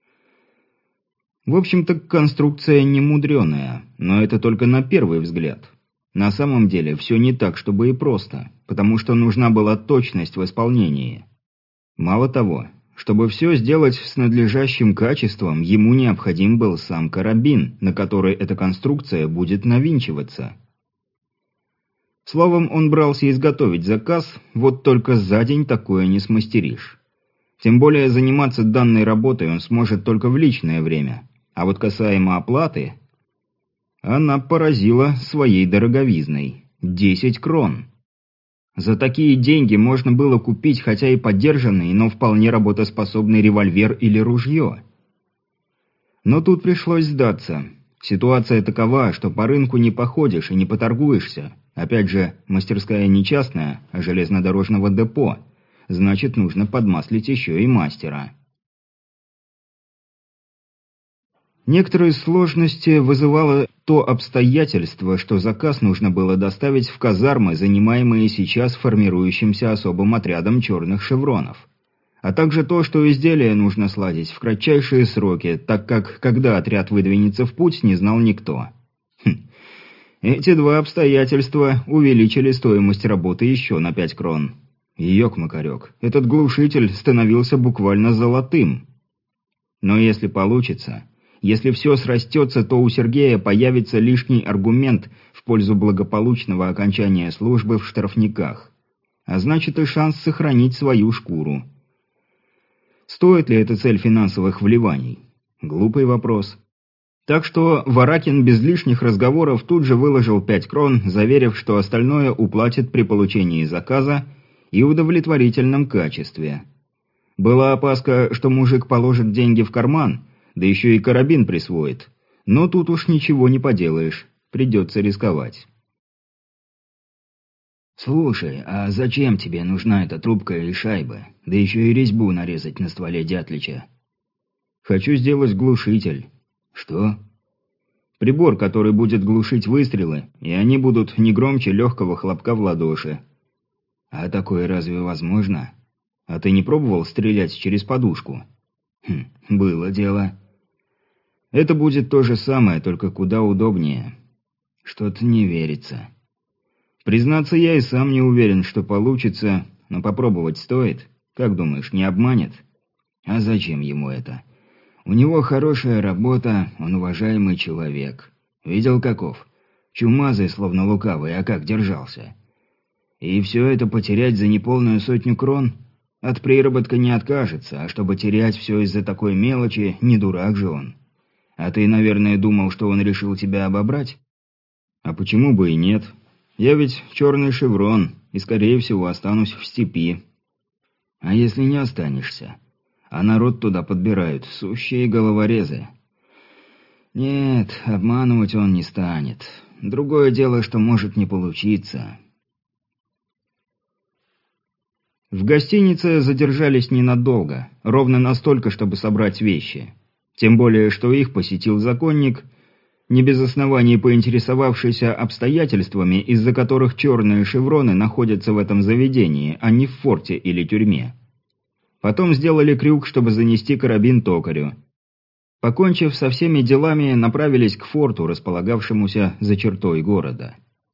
S1: В общем-то, конструкция немудреная, но это только на первый взгляд. На самом деле, все не так, чтобы и просто, потому что нужна была точность в исполнении. Мало того, чтобы все сделать с надлежащим качеством, ему необходим был сам карабин, на который эта конструкция будет навинчиваться. Словом, он брался изготовить заказ, вот только за день такое не смастеришь. Тем более заниматься данной работой он сможет только в личное время. А вот касаемо оплаты, она поразила своей дороговизной – десять крон. За такие деньги можно было купить хотя и подержанный, но вполне работоспособный револьвер или ружье. Но тут пришлось сдаться. Ситуация такова, что по рынку не походишь и не поторгуешься. Опять же, мастерская не частная, а железнодорожного депо. Значит, нужно подмаслить еще и мастера. Некоторые сложности вызывало то обстоятельство, что заказ нужно было доставить в казармы, занимаемые сейчас формирующимся особым отрядом черных шевронов. А также то, что изделие нужно сладить в кратчайшие сроки, так как, когда отряд выдвинется в путь, не знал никто. Хм. Эти два обстоятельства увеличили стоимость работы еще на пять крон. Ёк-макарёк, этот глушитель становился буквально золотым. Но если получится... Если все срастется, то у Сергея появится лишний аргумент в пользу благополучного окончания службы в штрафниках. А значит и шанс сохранить свою шкуру. Стоит ли эта цель финансовых вливаний? Глупый вопрос. Так что Варакин без лишних разговоров тут же выложил пять крон, заверив, что остальное уплатит при получении заказа и удовлетворительном качестве. Была опаска, что мужик положит деньги в карман, да еще и карабин присвоит. Но тут уж ничего не поделаешь, придется рисковать. «Слушай, а зачем тебе нужна эта трубка и шайбы? Да еще и резьбу нарезать на стволе Дятлича». «Хочу сделать глушитель». «Что?» «Прибор, который будет глушить выстрелы, и они будут не громче легкого хлопка в ладоши». «А такое разве возможно? А ты не пробовал стрелять через подушку?» «Хм, было дело». «Это будет то же самое, только куда удобнее». «Что-то не верится». «Признаться, я и сам не уверен, что получится, но попробовать стоит. Как думаешь, не обманет?» «А зачем ему это? У него хорошая работа, он уважаемый человек. Видел каков? Чумазый, словно лукавый, а как держался. И все это потерять за неполную сотню крон? От приработка не откажется, а чтобы терять все из-за такой мелочи, не дурак же он. А ты, наверное, думал, что он решил тебя обобрать?» «А почему бы и нет? Я ведь черный шеврон, и, скорее всего, останусь в степи». «А если не останешься? А народ туда подбирают, сущие головорезы». «Нет, обманывать он не станет. Другое дело, что может не получиться». В гостинице задержались ненадолго, ровно настолько, чтобы собрать вещи. Тем более, что их посетил законник, не без оснований поинтересовавшийся обстоятельствами, из-за которых черные шевроны находятся в этом заведении, а не в форте или тюрьме. Потом сделали крюк, чтобы занести карабин токарю. Покончив со всеми делами, направились к форту, располагавшемуся за чертой города.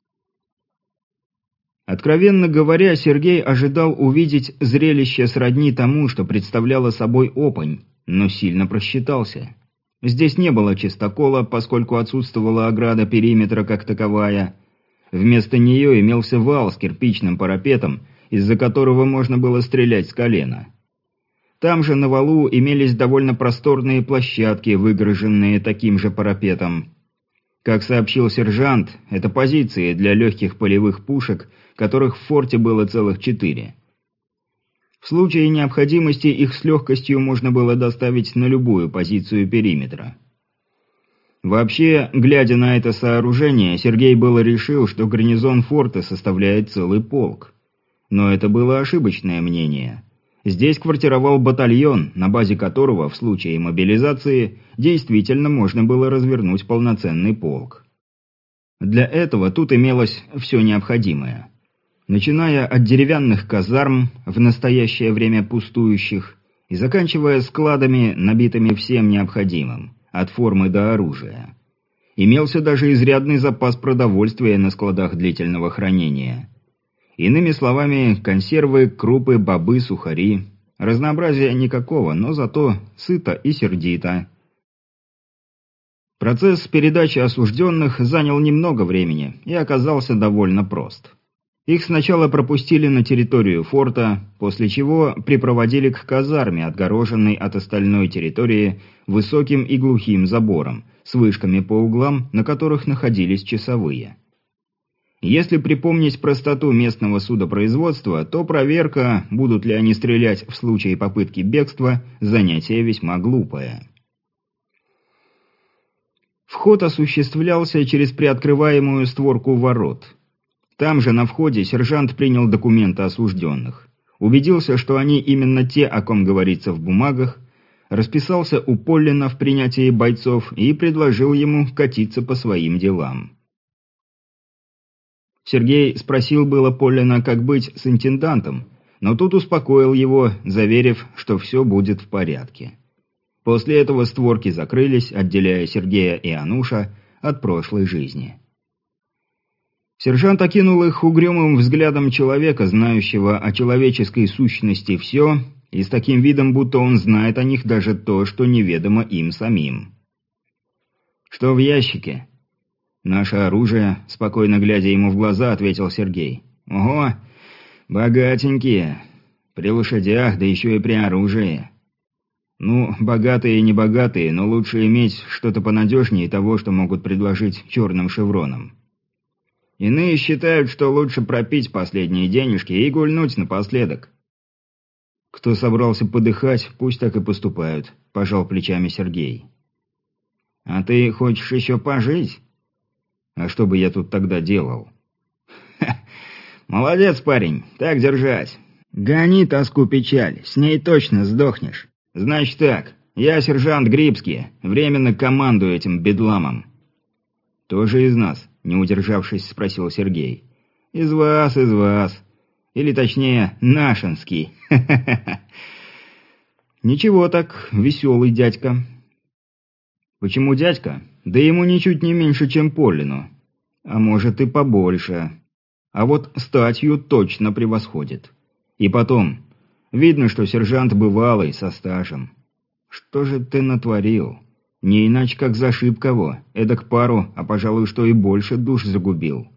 S1: Откровенно говоря, Сергей ожидал увидеть зрелище сродни тому, что представляло собой Обань, но сильно просчитался. Здесь не было чистокола, поскольку отсутствовала ограда периметра как таковая. Вместо нее имелся вал с кирпичным парапетом, из-за которого можно было стрелять с колена. Там же на валу имелись довольно просторные площадки, выгороженные таким же парапетом. Как сообщил сержант, это позиции для легких полевых пушек, которых в форте было целых четыре. В случае необходимости их с легкостью можно было доставить на любую позицию периметра. Вообще, глядя на это сооружение, Сергей было решил, что гарнизон форта составляет целый полк. Но это было ошибочное мнение. Здесь квартировал батальон, на базе которого, в случае мобилизации, действительно можно было развернуть полноценный полк. Для этого тут имелось все необходимое. Начиная от деревянных казарм, в настоящее время пустующих, и заканчивая складами, набитыми всем необходимым, от формы до оружия. Имелся даже изрядный запас продовольствия на складах длительного хранения. Иными словами, консервы, крупы, бобы, сухари. Разнообразия никакого, но зато сыто и сердито. Процесс передачи осужденных занял немного времени и оказался довольно прост. Их сначала пропустили на территорию форта, после чего припроводили к казарме, отгороженной от остальной территории высоким и глухим забором, с вышками по углам, на которых находились часовые. Если припомнить простоту местного судопроизводства, то проверка, будут ли они стрелять в случае попытки бегства, занятие весьма глупое. Вход осуществлялся через приоткрываемую створку ворот. Там же на входе сержант принял документы осужденных. Убедился, что они именно те, о ком говорится в бумагах, расписался у Поллина в принятии бойцов и предложил ему катиться по своим делам. Сергей спросил было Поллина, как быть с интендантом, но тут успокоил его, заверив, что все будет в порядке. После этого створки закрылись, отделяя Сергея и Ануша от прошлой жизни. Сержант окинул их угрюмым взглядом человека, знающего о человеческой сущности все, и с таким видом, будто он знает о них даже то, что неведомо им самим. «Что в ящике?» «Наше оружие», — спокойно глядя ему в глаза, ответил Сергей. «Ого, богатенькие. При лошадях, да еще и при оружии». «Ну, богатые и небогатые, но лучше иметь что-то понадежнее того, что могут предложить черным шевроном. Иные считают, что лучше пропить последние денежки и гульнуть напоследок». «Кто собрался подыхать, пусть так и поступают», — пожал плечами Сергей. «А ты хочешь еще пожить?» «А что бы я тут тогда делал?» «Ха! Молодец, парень, так держать. Гони тоску-печаль, с ней точно сдохнешь. Значит так, я сержант Грибский, временно командую этим бедламом». «Тоже из нас?» — не удержавшись, спросил Сергей. «Из вас, из вас. Или точнее, нашинский. Ха-ха-ха. Ничего так, веселый дядька». «Почему дядька? Да ему ничуть не меньше, чем Поллину. А может и побольше. А вот статью точно превосходит. И потом, видно, что сержант бывалый, со стажем. Что же ты натворил? Не иначе, как зашиб кого, эдак пару, а пожалуй, что и больше душ загубил».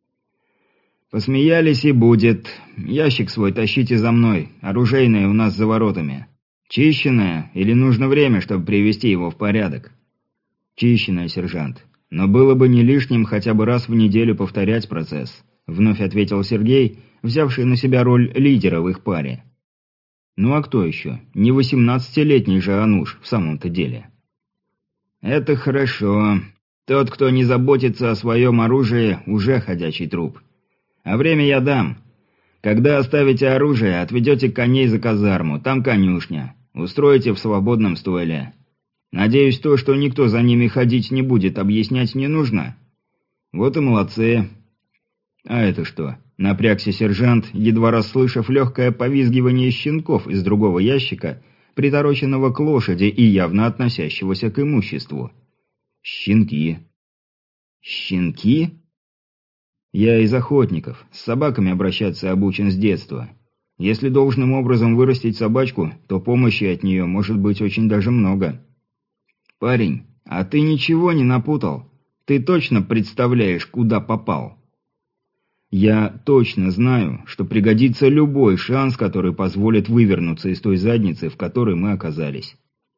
S1: «Посмеялись и будет. Ящик свой тащите за мной, оружейное у нас за воротами. Чищенное или нужно время, чтобы привести его в порядок?» «Чищенное, сержант. Но было бы не лишним хотя бы раз в неделю повторять процесс», — вновь ответил Сергей, взявший на себя роль лидера в их паре. «Ну а кто еще? Не восемнадцатилетний же Ануш в самом-то деле». «Это хорошо. Тот, кто не заботится о своем оружии, уже ходячий труп. А время я дам. Когда оставите оружие, отведете коней за казарму, там конюшня. Устроите в свободном стойле. Надеюсь, то, что никто за ними ходить не будет, объяснять не нужно? Вот и молодцы. А это что? Напрягся сержант, едва расслышав легкое повизгивание щенков из другого ящика, притороченного к лошади и явно относящегося к имуществу. Щенки. Щенки? Я из охотников, с собаками обращаться обучен с детства. Если должным образом вырастить собачку, то помощи от нее может быть очень даже много. Парень, а ты ничего не напутал? Ты точно представляешь, куда попал? Я точно знаю, что пригодится любой шанс, который позволит вывернуться из той задницы, в которой мы оказались.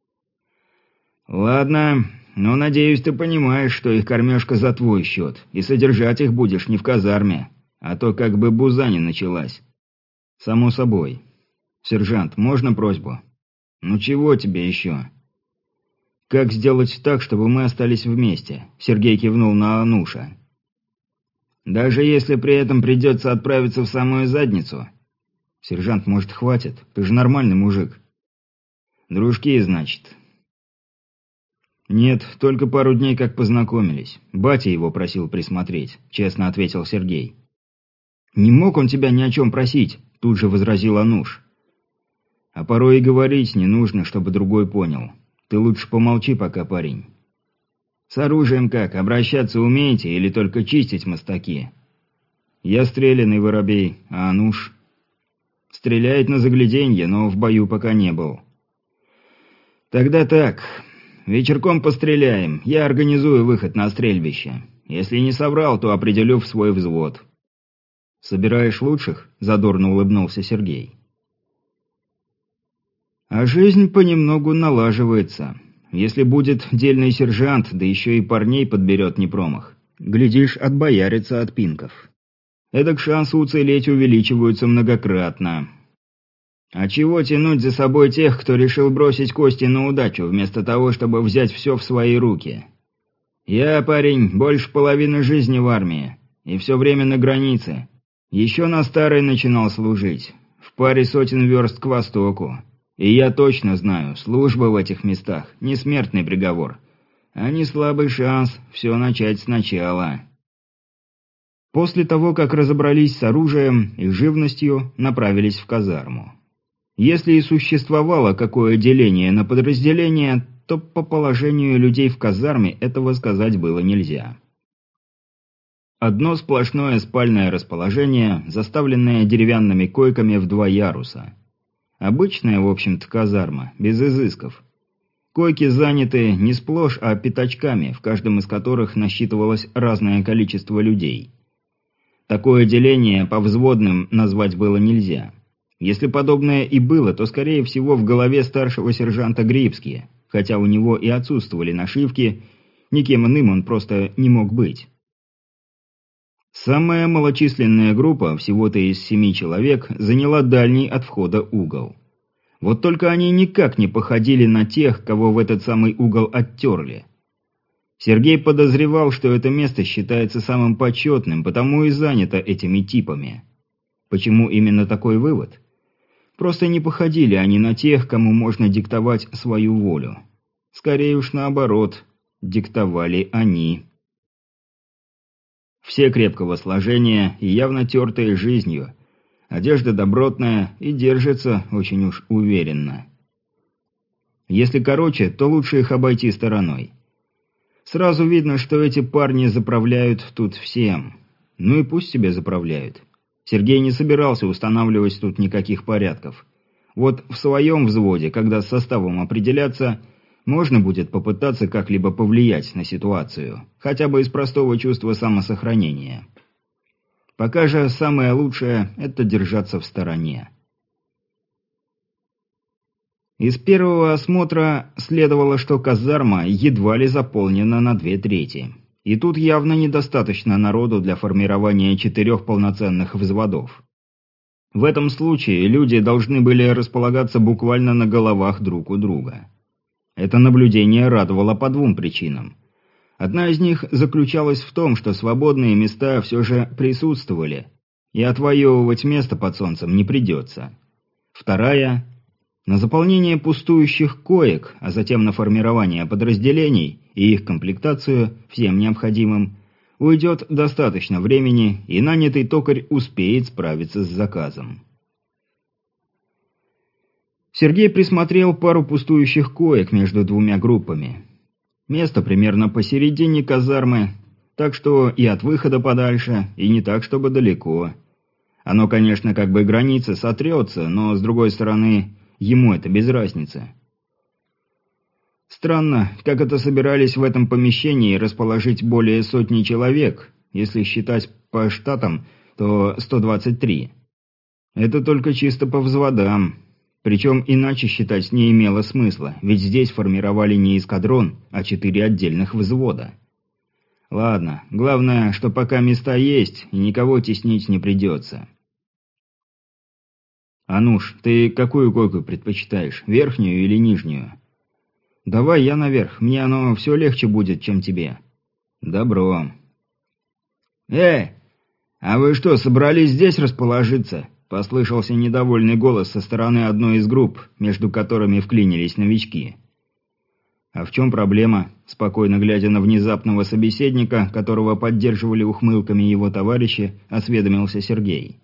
S1: Ладно, но надеюсь, ты понимаешь, что их кормежка за твой счет, и содержать их будешь не в казарме, а то как бы буза не началась. Само собой. Сержант, можно просьбу? Ну чего тебе еще? Как сделать так, чтобы мы остались вместе? Сергей кивнул на Ануша. Даже если при этом придется отправиться в самую задницу? Сержант, может, хватит? Ты же нормальный мужик. Дружки, значит? Нет, только пару дней как познакомились. Батя его просил присмотреть, честно ответил Сергей. Не мог он тебя ни о чем просить, тут же возразил Ануш. А порой и говорить не нужно, чтобы другой понял. Ты лучше помолчи пока, парень. С оружием как, обращаться умеете или только чистить мостаки? Я стрелянный воробей, а Ануш? Стреляет на загляденье, но в бою пока не был. Тогда так, вечерком постреляем, я организую выход на стрельбище. Если не соврал, то определю в свой взвод. Собираешь лучших? Задорно улыбнулся Сергей. А жизнь понемногу налаживается. Если будет дельный сержант, да еще и парней подберет не промах. Глядишь, отбоярится от пинков. Эдак шансы уцелеть увеличиваются многократно. А чего тянуть за собой тех, кто решил бросить кости на удачу, вместо того, чтобы взять все в свои руки? Я, парень, больше половины жизни в армии, и все время на границе. Еще на старой начинал служить, в паре сотен верст к востоку. И я точно знаю, служба в этих местах – не смертный приговор, а не слабый шанс все начать сначала. После того, как разобрались с оружием и живностью, направились в казарму. Если и существовало какое деление на подразделения, то по положению людей в казарме этого сказать было нельзя. Одно сплошное спальное расположение, заставленное деревянными койками в два яруса. Обычная, в общем-то, казарма, без изысков. Койки заняты не сплошь, а пятачками, в каждом из которых насчитывалось разное количество людей. Такое деление по взводным назвать было нельзя. Если подобное и было, то, скорее всего, в голове старшего сержанта Грибски, хотя у него и отсутствовали нашивки, никем иным он просто не мог быть. Самая малочисленная группа, всего-то из семи человек, заняла дальний от входа угол. Вот только они никак не походили на тех, кого в этот самый угол оттерли. Сергей подозревал, что это место считается самым почетным, потому и занято этими типами. Почему именно такой вывод? Просто не походили они на тех, кому можно диктовать свою волю. Скорее уж наоборот, диктовали они. Все крепкого сложения и явно тертые жизнью. Одежда добротная и держится очень уж уверенно. Если короче, то лучше их обойти стороной. Сразу видно, что эти парни заправляют тут всем. Ну и пусть себе заправляют. Сергей не собирался устанавливать тут никаких порядков. Вот в своем взводе, когда с составом определяться, можно будет попытаться как-либо повлиять на ситуацию, хотя бы из простого чувства самосохранения. Пока же самое лучшее – это держаться в стороне. Из первого осмотра следовало, что казарма едва ли заполнена на две трети. И тут явно недостаточно народу для формирования четырех полноценных взводов. В этом случае люди должны были располагаться буквально на головах друг у друга. Это наблюдение радовало по двум причинам. Одна из них заключалась в том, что свободные места все же присутствовали, и отвоевывать место под солнцем не придется. Вторая На заполнение пустующих коек, а затем на формирование подразделений и их комплектацию всем необходимым, уйдет достаточно времени, и нанятый токарь успеет справиться с заказом. Сергей присмотрел пару пустующих коек между двумя группами. Место примерно посередине казармы, так что и от выхода подальше, и не так, чтобы далеко. Оно, конечно, как бы граница сотрется, но, с другой стороны, ему это без разницы. Странно, как это собирались в этом помещении расположить более сотни человек, если считать по штатам, то сто двадцать три. Это только чисто по взводам. Причем иначе считать не имело смысла, ведь здесь формировали не эскадрон, а четыре отдельных взвода. Ладно, главное, что пока места есть, и никого теснить не придется. «Ануш, ты какую койку предпочитаешь, верхнюю или нижнюю?» «Давай я наверх, мне оно все легче будет, чем тебе». «Добро». «Эй, а вы что, собрались здесь расположиться?» — послышался недовольный голос со стороны одной из групп, между которыми вклинились новички. «А в чем проблема?» — спокойно глядя на внезапного собеседника, которого поддерживали ухмылками его товарищи, осведомился Сергей.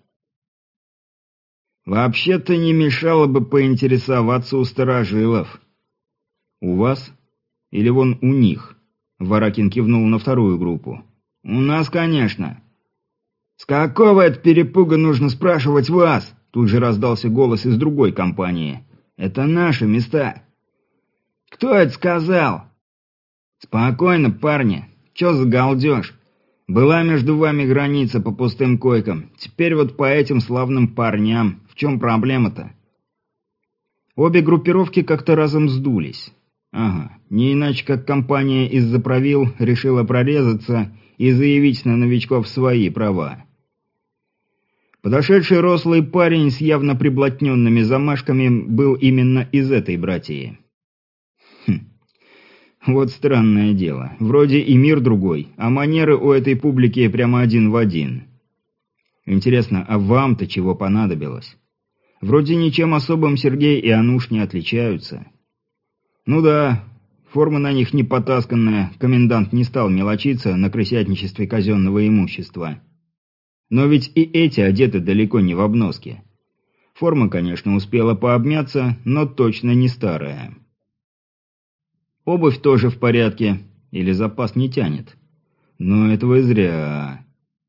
S1: «Вообще-то не мешало бы поинтересоваться у старожилов». «У вас? Или вон у них?» Варакин кивнул на вторую группу. «У нас, конечно». «С какого это перепуга нужно спрашивать вас?» Тут же раздался голос из другой компании. «Это наши места». «Кто это сказал?» «Спокойно, парни. Чё за галдёж? Была между вами граница по пустым койкам. Теперь вот по этим славным парням. В чем проблема-то?» Обе группировки как-то разом сдулись. Ага, не иначе как компания из-за правил решила прорезаться и заявить на новичков свои права. Подошедший рослый парень с явно приблотненными замашками был именно из этой братьи. Хм, вот странное дело. Вроде и мир другой, а манеры у этой публики прямо один в один. Интересно, а вам-то чего понадобилось? Вроде ничем особым Сергей и Ануш не отличаются. Ну да, форма на них не потасканная, комендант не стал мелочиться на крысятничестве казенного имущества. Но ведь и эти одеты далеко не в обноске. Форма, конечно, успела пообмяться, но точно не старая. Обувь тоже в порядке, или запас не тянет. Но этого зря.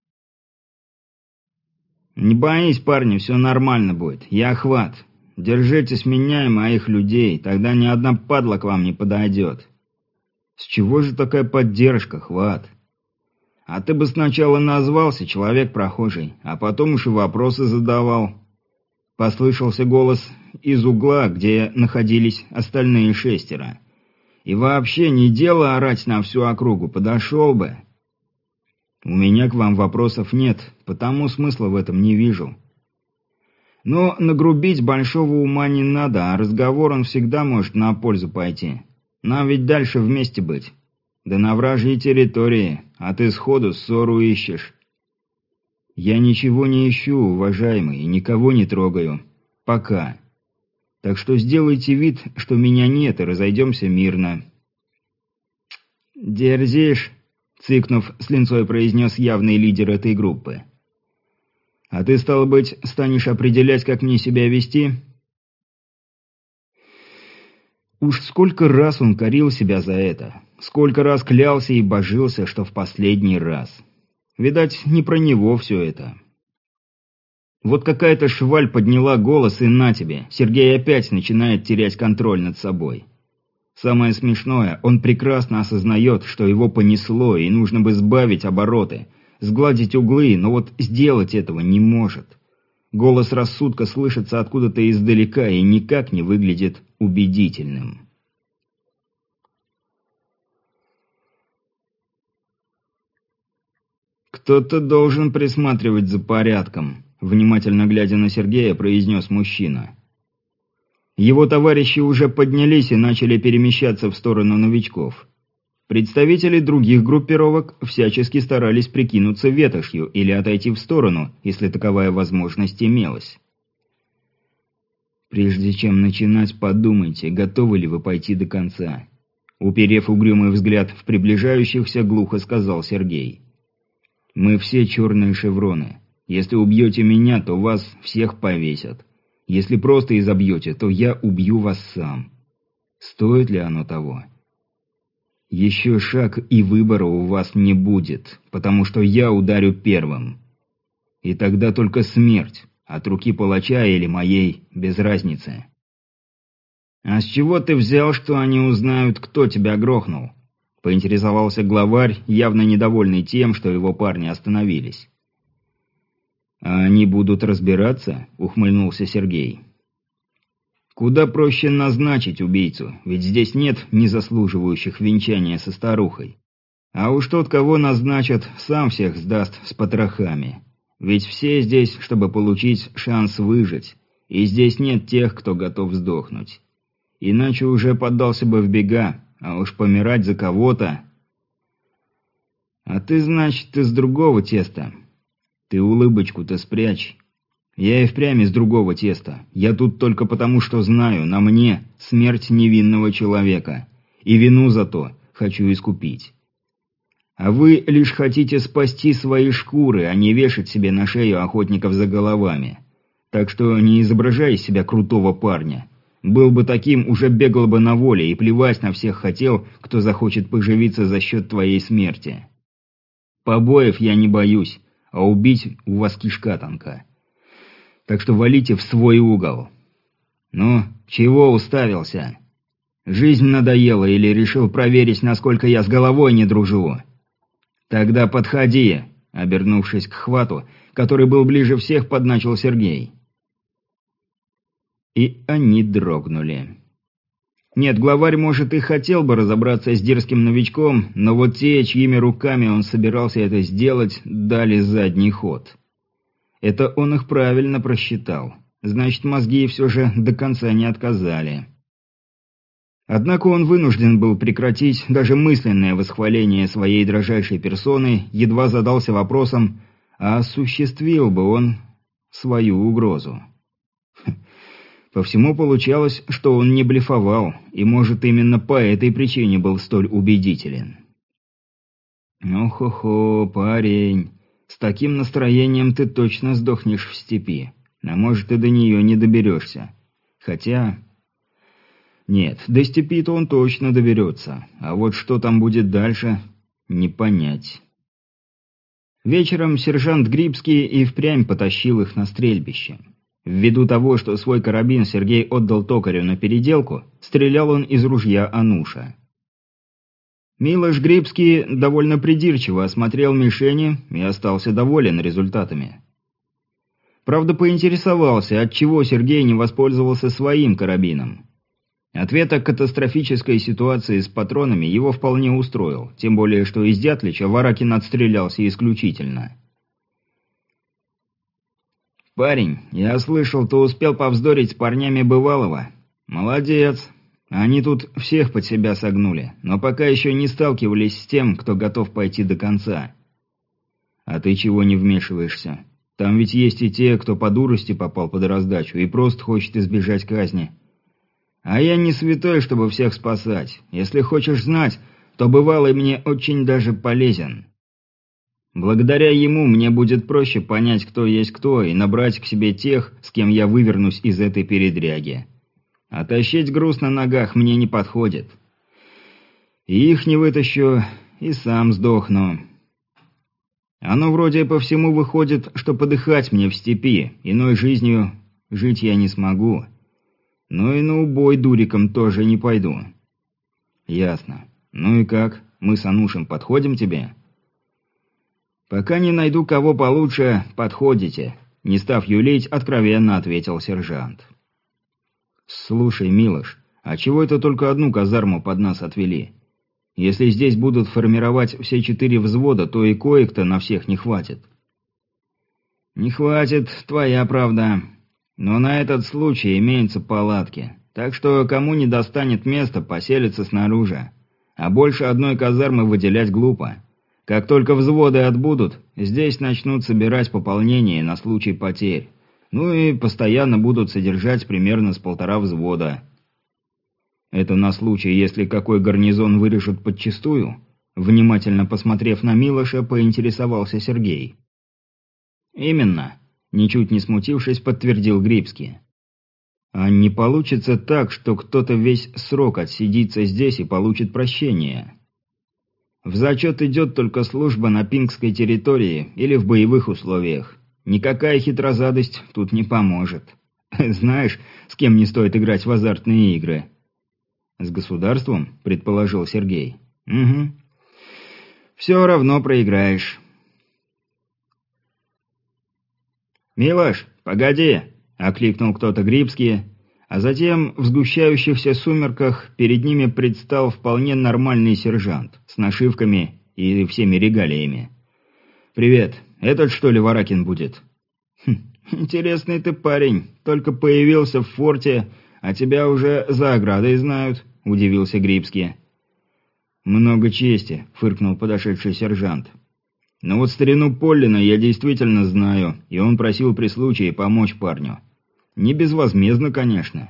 S1: «Не боись, парни, все нормально будет, я охват. Держитесь меня и моих людей, тогда ни одна падла к вам не подойдет». «С чего же такая поддержка, Хват?» «А ты бы сначала назвался, человек прохожий, а потом уж и вопросы задавал». Послышался голос из угла, где находились остальные шестеро. «И вообще не дело орать на всю округу, подошел бы». «У меня к вам вопросов нет, потому смысла в этом не вижу». «Но нагрубить большого ума не надо, а разговор он всегда может на пользу пойти. Нам ведь дальше вместе быть. Да на вражьей территории, а ты сходу ссору ищешь». «Я ничего не ищу, уважаемый, и никого не трогаю. Пока. Так что сделайте вид, что меня нет, и разойдемся мирно». «Дерзишь», — цыкнув, с линцой произнес явный лидер этой группы. «А ты, стало быть, станешь определять, как мне себя вести?» Уж сколько раз он корил себя за это. Сколько раз клялся и божился, что в последний раз. Видать, не про него все это. Вот какая-то шваль подняла голос, и на тебе. Сергей опять начинает терять контроль над собой. Самое смешное, он прекрасно осознает, что его понесло, и нужно бы сбавить обороты, сгладить углы, но вот сделать этого не может. Голос рассудка слышится откуда-то издалека и никак не выглядит убедительным. «Кто-то должен присматривать за порядком», — внимательно глядя на Сергея, произнес мужчина. Его товарищи уже поднялись и начали перемещаться в сторону новичков. Представители других группировок всячески старались прикинуться ветошью или отойти в сторону, если таковая возможность имелась. Прежде чем начинать, подумайте, готовы ли вы пойти до конца. Уперев угрюмый взгляд в приближающихся, глухо сказал Сергей. Мы все черные шевроны. Если убьете меня, то вас всех повесят. Если просто изобьете, то я убью вас сам. Стоит ли оно того? Еще шаг, и выбора у вас не будет, потому что я ударю первым. И тогда только смерть, от руки палача или моей, без разницы. «А с чего ты взял, что они узнают, кто тебя грохнул?» — поинтересовался главарь, явно недовольный тем, что его парни остановились. «А они будут разбираться?» — ухмыльнулся Сергей. «Куда проще назначить убийцу, ведь здесь нет незаслуживающих венчания со старухой. А уж тот, кого назначат, сам всех сдаст с потрохами. Ведь все здесь, чтобы получить шанс выжить, и здесь нет тех, кто готов сдохнуть. Иначе уже поддался бы в бега, а уж помирать за кого-то...» «А ты, значит, из другого теста. Ты улыбочку-то спрячь. Я и впрямь из другого теста. Я тут только потому, что знаю, на мне смерть невинного человека. И вину за то хочу искупить. А вы лишь хотите спасти свои шкуры, а не вешать себе на шею охотников за головами. Так что не изображай из себя крутого парня. Был бы таким, уже бегал бы на воле и плевать на всех хотел, кто захочет поживиться за счет твоей смерти. Побоев я не боюсь, а убить у вас кишка тонка. Так что валите в свой угол. Ну, чего уставился? Жизнь надоела или решил проверить, насколько я с головой не дружу? Тогда подходи, обернувшись к Хвату, который был ближе всех, подначил Сергей. И они дрогнули. Нет, главарь, может, и хотел бы разобраться с дерзким новичком, но вот те, чьими руками он собирался это сделать, дали задний ход. Это он их правильно просчитал. Значит, мозги все же до конца не отказали. Однако он вынужден был прекратить даже мысленное восхваление своей дрожайшей персоны, едва задался вопросом, а осуществил бы он свою угрозу. По всему получалось, что он не блефовал, и, может, именно по этой причине был столь убедителен. «Ну-хо-хо, парень, с таким настроением ты точно сдохнешь в степи, а может, и до нее не доберешься. Хотя... Нет, до степи-то он точно доберется, а вот что там будет дальше, не понять». Вечером сержант Грибский и впрямь потащил их на стрельбище. Ввиду того, что свой карабин Сергей отдал токарю на переделку, стрелял он из ружья Ануша. Милош Грибский довольно придирчиво осмотрел мишени и остался доволен результатами. Правда, поинтересовался, отчего Сергей не воспользовался своим карабином. Ответ о катастрофической ситуации с патронами его вполне устроил, тем более, что из Дятлича Варакин отстрелялся исключительно. «Парень, я слышал, ты успел повздорить с парнями бывалого. Молодец. Они тут всех под себя согнули, но пока еще не сталкивались с тем, кто готов пойти до конца. А ты чего не вмешиваешься? Там ведь есть и те, кто по дурости попал под раздачу и просто хочет избежать казни. А я не святой, чтобы всех спасать. Если хочешь знать, то бывалый мне очень даже полезен. Благодаря ему мне будет проще понять, кто есть кто, и набрать к себе тех, с кем я вывернусь из этой передряги. А тащить груз на ногах мне не подходит. И их не вытащу, и сам сдохну. Оно вроде по всему выходит, что подыхать мне в степи, иной жизнью жить я не смогу. Но и на убой дуриком тоже не пойду». «Ясно. Ну и как? Мы с Анушем подходим тебе?» «Пока не найду кого получше, подходите», — не став юлить, откровенно ответил сержант. «Слушай, Милош, а чего это только одну казарму под нас отвели? Если здесь будут формировать все четыре взвода, то и коек-то на всех не хватит». «Не хватит, твоя правда. Но на этот случай имеются палатки, так что кому не достанет места, поселится снаружи. А больше одной казармы выделять глупо. Как только взводы отбудут, здесь начнут собирать пополнение на случай потерь. Ну и постоянно будут содержать примерно с полтора взвода. Это на случай, если какой гарнизон вырежут подчистую? Внимательно посмотрев на Милоша, поинтересовался Сергей. Именно, ничуть не смутившись, подтвердил Грибский. А не получится так, что кто-то весь срок отсидится здесь и получит прощение? В зачет идет только служба на пингской территории или в боевых условиях. Никакая хитрозадость тут не поможет. Знаешь, с кем не стоит играть в азартные игры? С государством, предположил Сергей. Угу. Все равно проиграешь. «Милош, погоди!» — окликнул кто-то Грибский, а затем в сгущающихся сумерках перед ними предстал вполне нормальный сержант с нашивками и всеми регалиями. «Привет, этот что ли Варакин будет?» хм, «Интересный ты парень, только появился в форте, а тебя уже за оградой знают», — удивился Грибский. «Много чести», — фыркнул подошедший сержант. «Но вот старину Поллина я действительно знаю, и он просил при случае помочь парню. Не безвозмездно, конечно».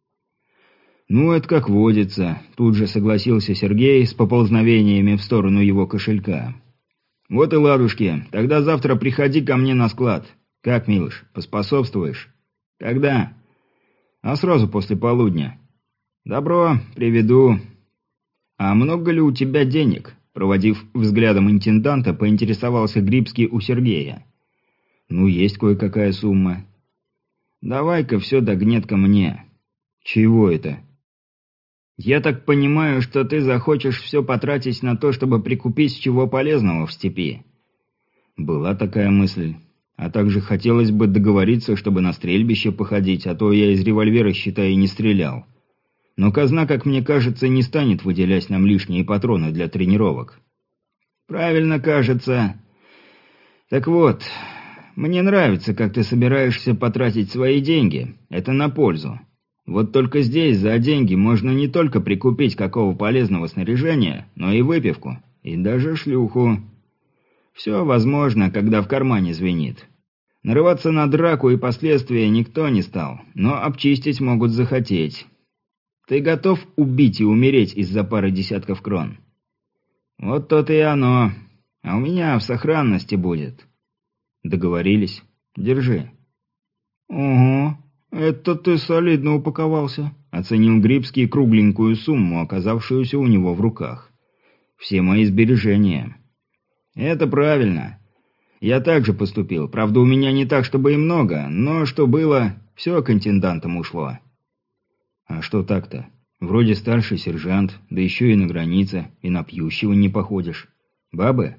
S1: «Ну, это как водится», — тут же согласился Сергей с поползновениями в сторону его кошелька. «Вот и ладушки, тогда завтра приходи ко мне на склад. Как, Милош, поспособствуешь?» «Когда?» «А сразу после полудня». «Добро, приведу». «А много ли у тебя денег?» Проводив взглядом интенданта, поинтересовался Грибский у Сергея. «Ну, есть кое-какая сумма». «Давай-ка все догнет ко мне». «Чего это?» «Я так понимаю, что ты захочешь все потратить на то, чтобы прикупить чего полезного в степи». «Была такая мысль. А также хотелось бы договориться, чтобы на стрельбище походить, а то я из револьвера, считай, и не стрелял. Но казна, как мне кажется, не станет выделять нам лишние патроны для тренировок». «Правильно кажется. Так вот, мне нравится, как ты собираешься потратить свои деньги. Это на пользу. Вот только здесь за деньги можно не только прикупить какого полезного снаряжения, но и выпивку, и даже шлюху. Все возможно, когда в кармане звенит. Нарываться на драку и последствия никто не стал, но обчистить могут захотеть. Ты готов убить и умереть из-за пары десятков крон? Вот то-то и оно. А у меня в сохранности будет». «Договорились. Держи». «Угу, это ты солидно упаковался», — оценил Грибский кругленькую сумму, оказавшуюся у него в руках. «Все мои сбережения». «Это правильно. Я так же поступил. Правда, у меня не так, чтобы и много, но что было, все к интендантам ушло». «А что так-то? Вроде старший сержант, да еще и на границе, и на пьющего не походишь. Бабы?»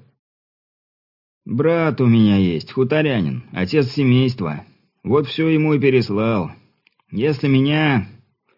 S1: «Брат у меня есть, хуторянин, отец семейства. Вот все ему и переслал. Если меня...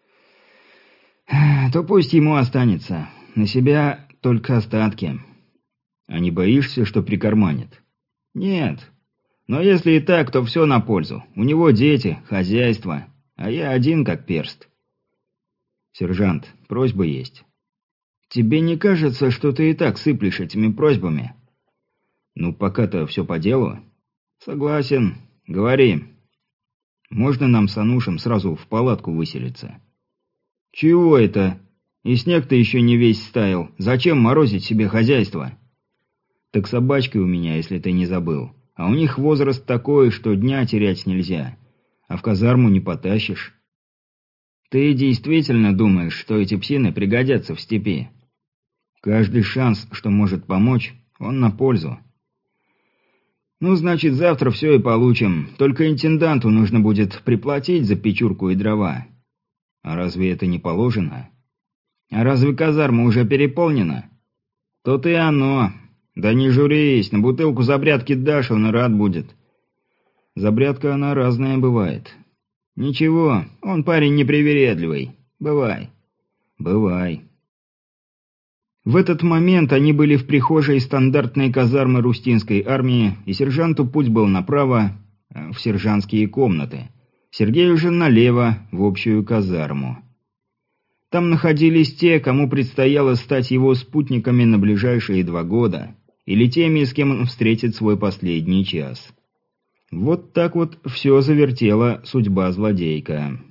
S1: то пусть ему останется. На себя только остатки». «А не боишься, что прикарманит?» «Нет. Но если и так, то все на пользу. У него дети, хозяйство, а я один как перст». «Сержант, просьба есть». «Тебе не кажется, что ты и так сыплешь этими просьбами?» «Ну, пока-то все по делу». «Согласен. Говори». «Можно нам с Анушем сразу в палатку выселиться?» «Чего это? И снег-то еще не весь стаял. Зачем морозить себе хозяйство?» «Так собачкой у меня, если ты не забыл. А у них возраст такой, что дня терять нельзя. А в казарму не потащишь». «Ты действительно думаешь, что эти псины пригодятся в степи?» «Каждый шанс, что может помочь, он на пользу». «Ну, значит, завтра все и получим. Только интенданту нужно будет приплатить за печурку и дрова». «А разве это не положено?» «А разве казарма уже переполнена?» «То-то и оно. Да не журись, на бутылку забрядки дашь, он и рад будет». «Забрядка она разная бывает». «Ничего, он парень непривередливый. Бывай». «Бывай». В этот момент они были в прихожей стандартной казармы Рустинской армии, и сержанту путь был направо, в сержантские комнаты. Сергею же налево, в общую казарму. Там находились те, кому предстояло стать его спутниками на ближайшие два года, или теми, с кем он встретит свой последний час. Вот так вот все завертела судьба злодейка.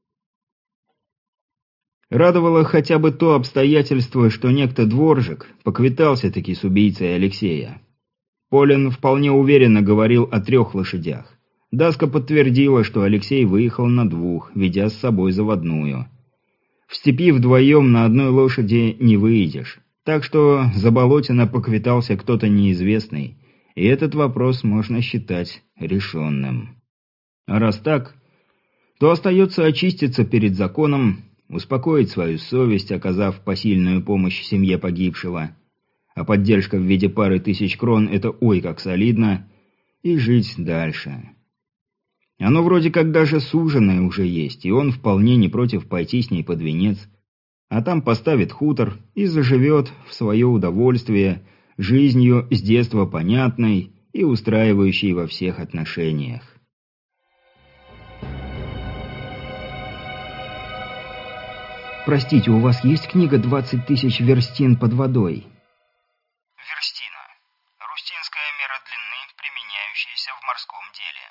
S1: Радовало хотя бы то обстоятельство, что некто Дворжик поквитался-таки с убийцей Алексея. Полин вполне уверенно говорил о трех лошадях. Даска подтвердила, что Алексей выехал на двух, ведя с собой заводную. В степи вдвоем на одной лошади не выйдешь. Так что за Болотина поквитался кто-то неизвестный, и этот вопрос можно считать решенным. А раз так, то остается очиститься перед законом, успокоить свою совесть, оказав посильную помощь семье погибшего, а поддержка в виде пары тысяч крон – это ой как солидно, и жить дальше. Оно вроде как даже суженое уже есть, и он вполне не против пойти с ней под венец, а там поставит хутор и заживет в свое удовольствие жизнью с детства понятной и устраивающей во всех отношениях.
S2: «Простите, у вас есть книга «двадцать тысяч верстин под водой»?»
S3: Верстина. Рустинская мера длины, применяющаяся в морском деле.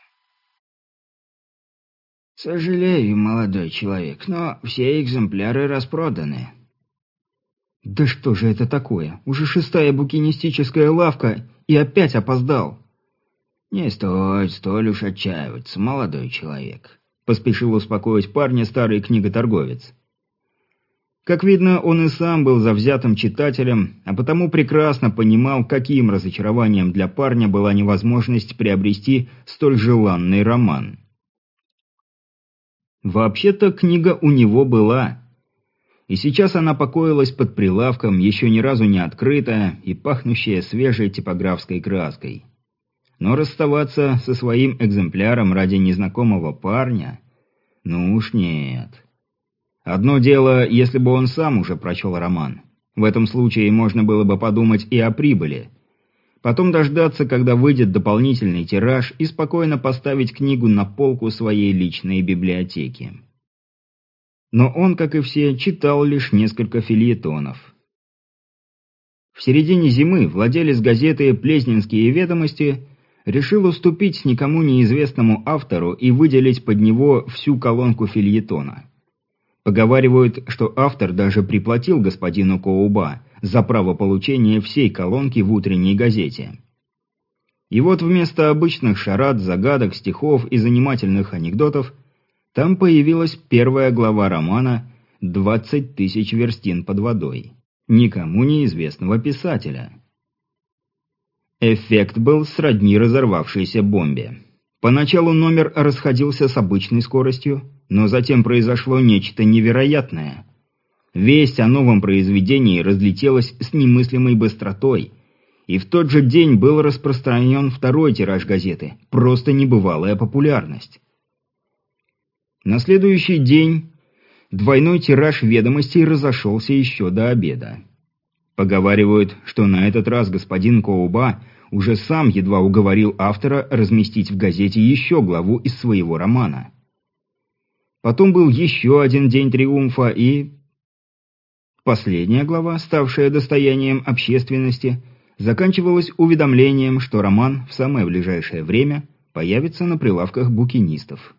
S2: «Сожалею, молодой человек, но все экземпляры распроданы».
S1: «Да что же это такое? Уже шестая букинистическая лавка, и опять опоздал!»
S2: «Не стоит столь уж отчаиваться, молодой человек»,
S1: — поспешил успокоить парня старый книготорговец. Как видно, он и сам был завзятым читателем, а потому прекрасно понимал, каким разочарованием для парня была невозможность приобрести столь желанный роман. Вообще-то книга у него была. И сейчас она покоилась под прилавком, еще ни разу не открытая и пахнущая свежей типографской краской. Но расставаться со своим экземпляром ради незнакомого парня? Ну уж нет. Одно дело, если бы он сам уже прочел роман. В этом случае можно было бы подумать и о прибыли. Потом дождаться, когда выйдет дополнительный тираж, и спокойно поставить книгу на полку своей личной библиотеки. Но он, как и все, читал лишь несколько фельетонов. В середине зимы владелец газеты «Плесненские ведомости» решил уступить никому неизвестному автору и выделить под него всю колонку фельетона. Поговаривают, что автор даже приплатил господину Коуба за право получения всей колонки в утренней газете. И вот вместо обычных шарад, загадок, стихов и занимательных анекдотов там появилась первая глава романа «Двадцать тысяч верстин под водой» никому неизвестного писателя. Эффект был сродни разорвавшейся бомбе. Поначалу номер расходился с обычной скоростью, но затем произошло нечто невероятное. Весть о новом произведении разлетелась с немыслимой быстротой, и в тот же день был распространен второй тираж газеты, просто небывалая популярность. На следующий день двойной тираж ведомостей разошелся еще до обеда. Поговаривают, что на этот раз господин Коуба уже сам едва уговорил автора разместить в газете еще главу из своего романа. Потом был еще один день триумфа, и... Последняя глава, ставшая достоянием общественности, заканчивалась уведомлением, что роман в самое ближайшее время появится на прилавках букинистов.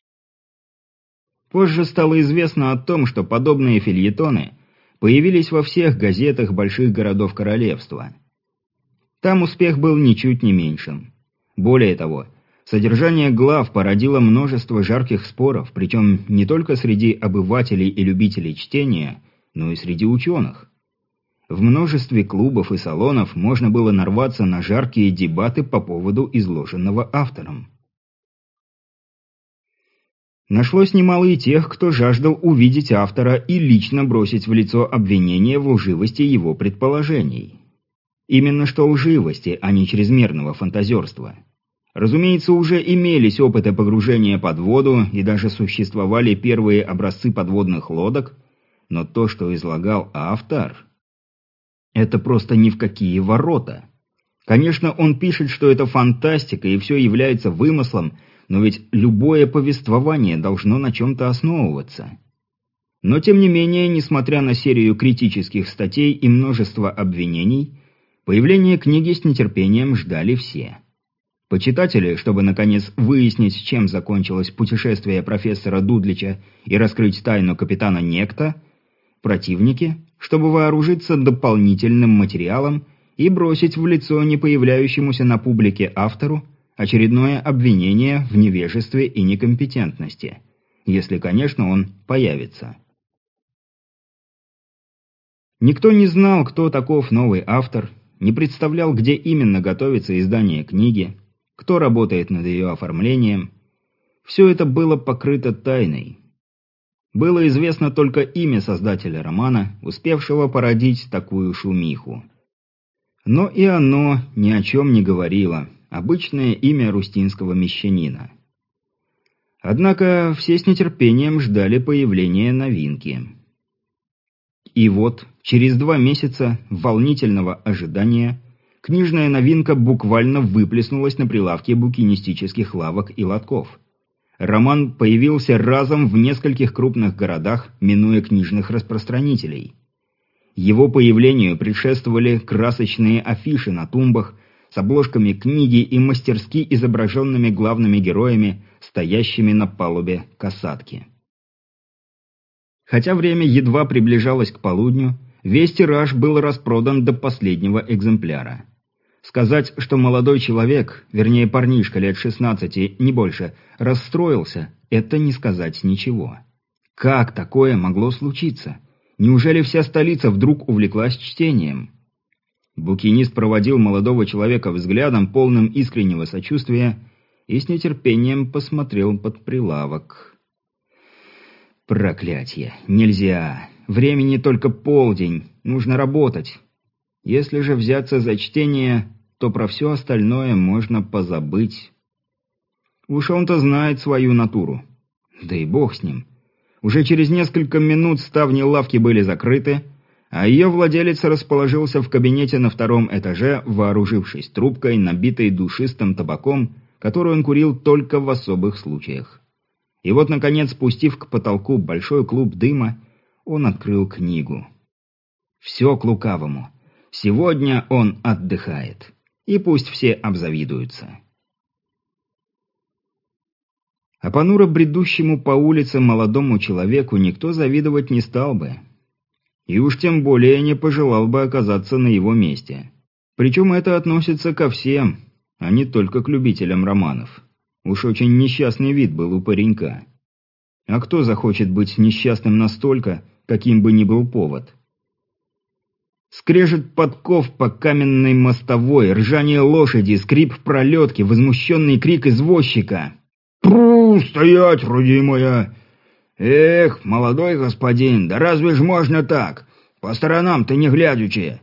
S1: Позже стало известно о том, что подобные фельетоны появились во всех газетах больших городов королевства. Там успех был ничуть не меньшим. Более того, содержание глав породило множество жарких споров, причем не только среди обывателей и любителей чтения, но и среди ученых. В множестве клубов и салонов можно было нарваться на жаркие дебаты по поводу изложенного автором. Нашлось немало и тех, кто жаждал увидеть автора и лично бросить в лицо обвинение в лживости его предположений. Именно что лживости, а не чрезмерного фантазерства. Разумеется, уже имелись опыты погружения под воду и даже существовали первые образцы подводных лодок, но то, что излагал автор, это просто ни в какие ворота. Конечно, он пишет, что это фантастика и все является вымыслом, но ведь любое повествование должно на чем-то основываться. Но тем не менее, несмотря на серию критических статей и множество обвинений, появление книги с нетерпением ждали все. Почитатели, чтобы наконец выяснить, чем закончилось путешествие профессора Дудлича и раскрыть тайну капитана Некто. Противники, чтобы вооружиться дополнительным материалом и бросить в лицо не появляющемуся на публике автору очередное обвинение в невежестве и некомпетентности, если, конечно, он появится. Никто не знал, кто таков новый автор, не представлял, где именно готовится издание книги, кто работает над ее оформлением. Все это было покрыто тайной. Было известно только имя создателя романа, успевшего породить такую шумиху. Но и оно ни о чем не говорило, обычное имя рустинского мещанина. Однако все с нетерпением ждали появления новинки. И вот, через два месяца волнительного ожидания, книжная новинка буквально выплеснулась на прилавке букинистических лавок и лотков. Роман появился разом в нескольких крупных городах, минуя книжных распространителей. Его появлению предшествовали красочные афиши на тумбах с обложками книги и мастерски изображенными главными героями, стоящими на палубе касатки. Хотя время едва приближалось к полудню, весь тираж был распродан до последнего экземпляра. Сказать, что молодой человек, вернее парнишка лет шестнадцати, не больше, расстроился, это не сказать ничего. Как такое могло случиться? Неужели вся столица вдруг увлеклась чтением? Букинист проводил молодого человека взглядом, полным искреннего сочувствия, и с нетерпением посмотрел под прилавок. Проклятье! Нельзя! Времени только полдень, нужно работать. Если же взяться за чтение, то про все остальное можно позабыть. Уж он-то знает свою натуру. Да и бог с ним. Уже через несколько минут ставни лавки были закрыты, а ее владелец расположился в кабинете на втором этаже, вооружившись трубкой, набитой душистым табаком, которую он курил только в особых случаях. И вот, наконец, спустив к потолку большой клуб дыма, он открыл книгу. Все к лукавому. Сегодня он отдыхает. И пусть все обзавидуются. А понуро бредущему по улице молодому человеку никто завидовать не стал бы. И уж тем более не пожелал бы оказаться на его месте. Причем это относится ко всем, а не только к любителям романов. Уж очень несчастный вид был у паренька. А кто захочет быть несчастным настолько, каким бы ни был повод? Скрежет подков по каменной мостовой, ржание лошади, скрип пролетки, возмущенный крик извозчика. «Пру, стоять, родимая! Эх, молодой господин, да разве ж можно так? По сторонам-то не глядячи!»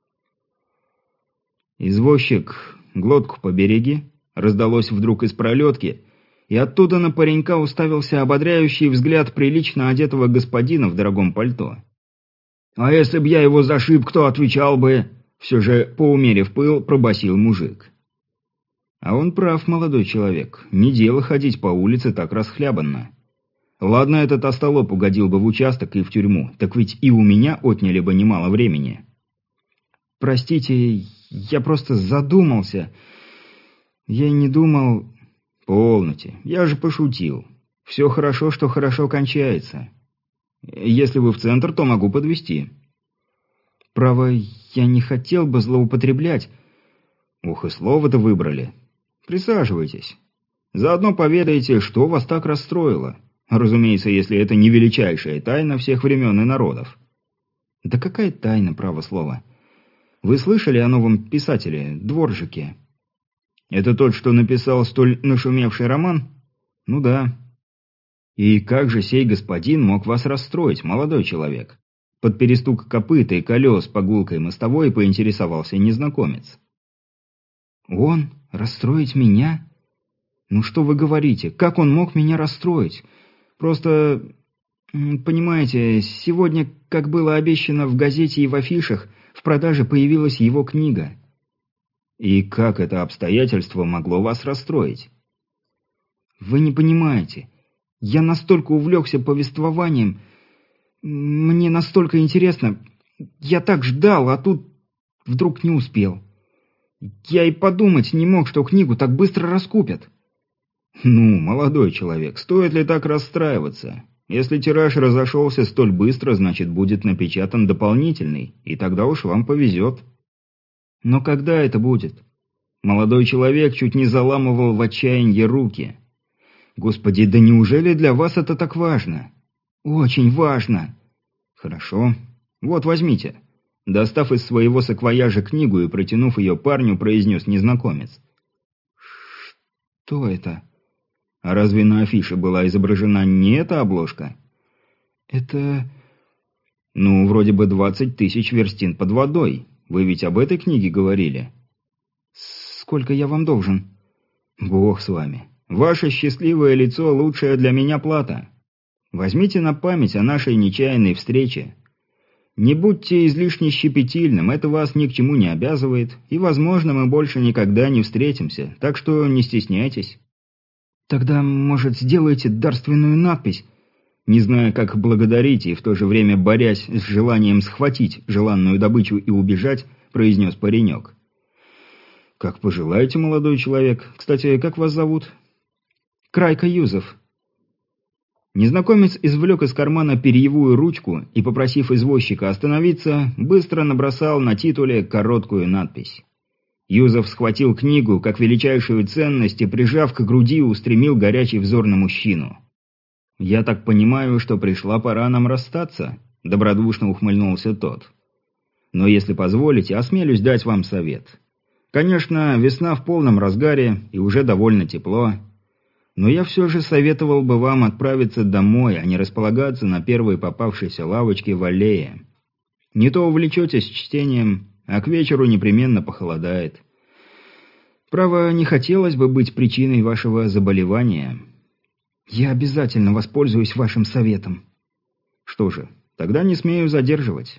S1: «Извозчик, глотку побереги!» Раздалось вдруг из пролетки, и оттуда на паренька уставился ободряющий взгляд прилично одетого господина в дорогом пальто. «А если б я его зашиб, кто отвечал бы?» Все же, поумерив пыл, пробасил мужик. А он прав, молодой человек, не дело ходить по улице так расхлябанно. Ладно, этот остолоп угодил бы в участок и в тюрьму, так ведь и у меня отняли бы немало времени. «Простите, я просто задумался. Я не думал...» «Полноте, я же пошутил. Все хорошо, что хорошо кончается. Если вы в центр, то могу подвезти». «Право, я не хотел бы злоупотреблять». «Ух, и слово-то выбрали. Присаживайтесь. Заодно поведайте, что вас так расстроило. Разумеется, если это не величайшая тайна всех времен и народов». «Да какая тайна, право слово? Вы слышали о новом писателе, Дворжике?» «Это тот, что написал столь нашумевший роман?» «Ну да». «И как же сей господин мог вас расстроить, молодой человек?» Под перестук копыт и колес по гулкой мостовой поинтересовался незнакомец. «Он? Расстроить меня? Ну что вы говорите? Как он мог меня расстроить? Просто... Понимаете, сегодня, как было обещано в газете и в афишах, в продаже появилась его книга». «И как это обстоятельство могло вас расстроить?» «Вы не понимаете. Я настолько увлекся повествованием. Мне настолько интересно. Я так ждал, а тут вдруг не успел.
S2: Я и подумать не мог, что книгу так быстро раскупят.
S1: Ну, молодой человек, стоит ли так расстраиваться? Если тираж разошелся столь быстро, значит, будет напечатан дополнительный, и тогда уж вам повезет.
S2: Но когда это будет?
S1: Молодой человек чуть не заламывал в отчаянии руки.
S2: Господи, да неужели для вас это так важно? Очень важно.
S1: Хорошо. Вот, возьмите. Достав из своего саквояжа книгу и протянув ее парню, произнес незнакомец.
S2: Что это?
S1: А разве на афише была изображена не эта обложка?
S2: Это...
S1: Ну, вроде бы двадцать тысяч верстин под водой. Вы ведь об этой книге говорили?
S2: Сколько я вам должен?
S1: Бог с вами. Ваше счастливое лицо – лучшая для меня плата. Возьмите на память о нашей нечаянной встрече. Не будьте излишне щепетильным, это вас ни к чему не обязывает, и, возможно, мы больше никогда не встретимся, так что не стесняйтесь.
S2: Тогда, может, сделаете дарственную надпись?
S1: Не зная, как благодарить и в то же время борясь с желанием схватить желанную добычу и убежать, произнес паренек. Как пожелаете, молодой человек. Кстати, как вас зовут?
S2: Крайка Юзеф.
S1: Незнакомец извлек из кармана перьевую ручку и, попросив извозчика остановиться, быстро набросал на титуле короткую надпись. Юзеф схватил книгу как величайшую ценность и, прижав к груди, устремил горячий взор на мужчину. «Я так понимаю, что пришла пора нам расстаться», — добродушно ухмыльнулся тот. «Но если позволите, осмелюсь дать вам совет. Конечно, весна в полном разгаре и уже довольно тепло. Но я все же советовал бы вам отправиться домой, а не располагаться на первой попавшейся лавочке в аллее. Не то увлечетесь чтением, а к вечеру непременно похолодает. Право, не хотелось бы быть причиной вашего заболевания».
S2: «Я обязательно воспользуюсь вашим советом».
S1: «Что же, тогда не смею задерживать».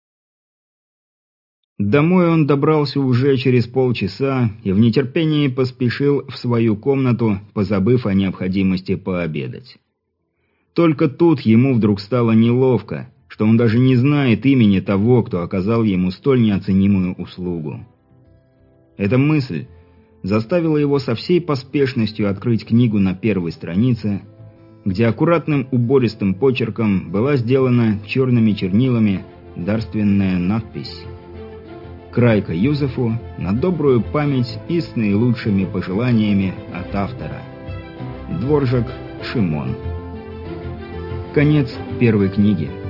S1: Домой он добрался уже через полчаса и в нетерпении поспешил в свою комнату, позабыв о необходимости пообедать. Только тут ему вдруг стало неловко, что он даже не знает имени того, кто оказал ему столь неоценимую услугу. Эта мысль заставила его со всей поспешностью открыть книгу на первой странице, где аккуратным убористым почерком была сделана черными чернилами дарственная надпись: «Крайка Юзефу на добрую память и с наилучшими пожеланиями от автора. Дворжак Шимон». Конец первой книги.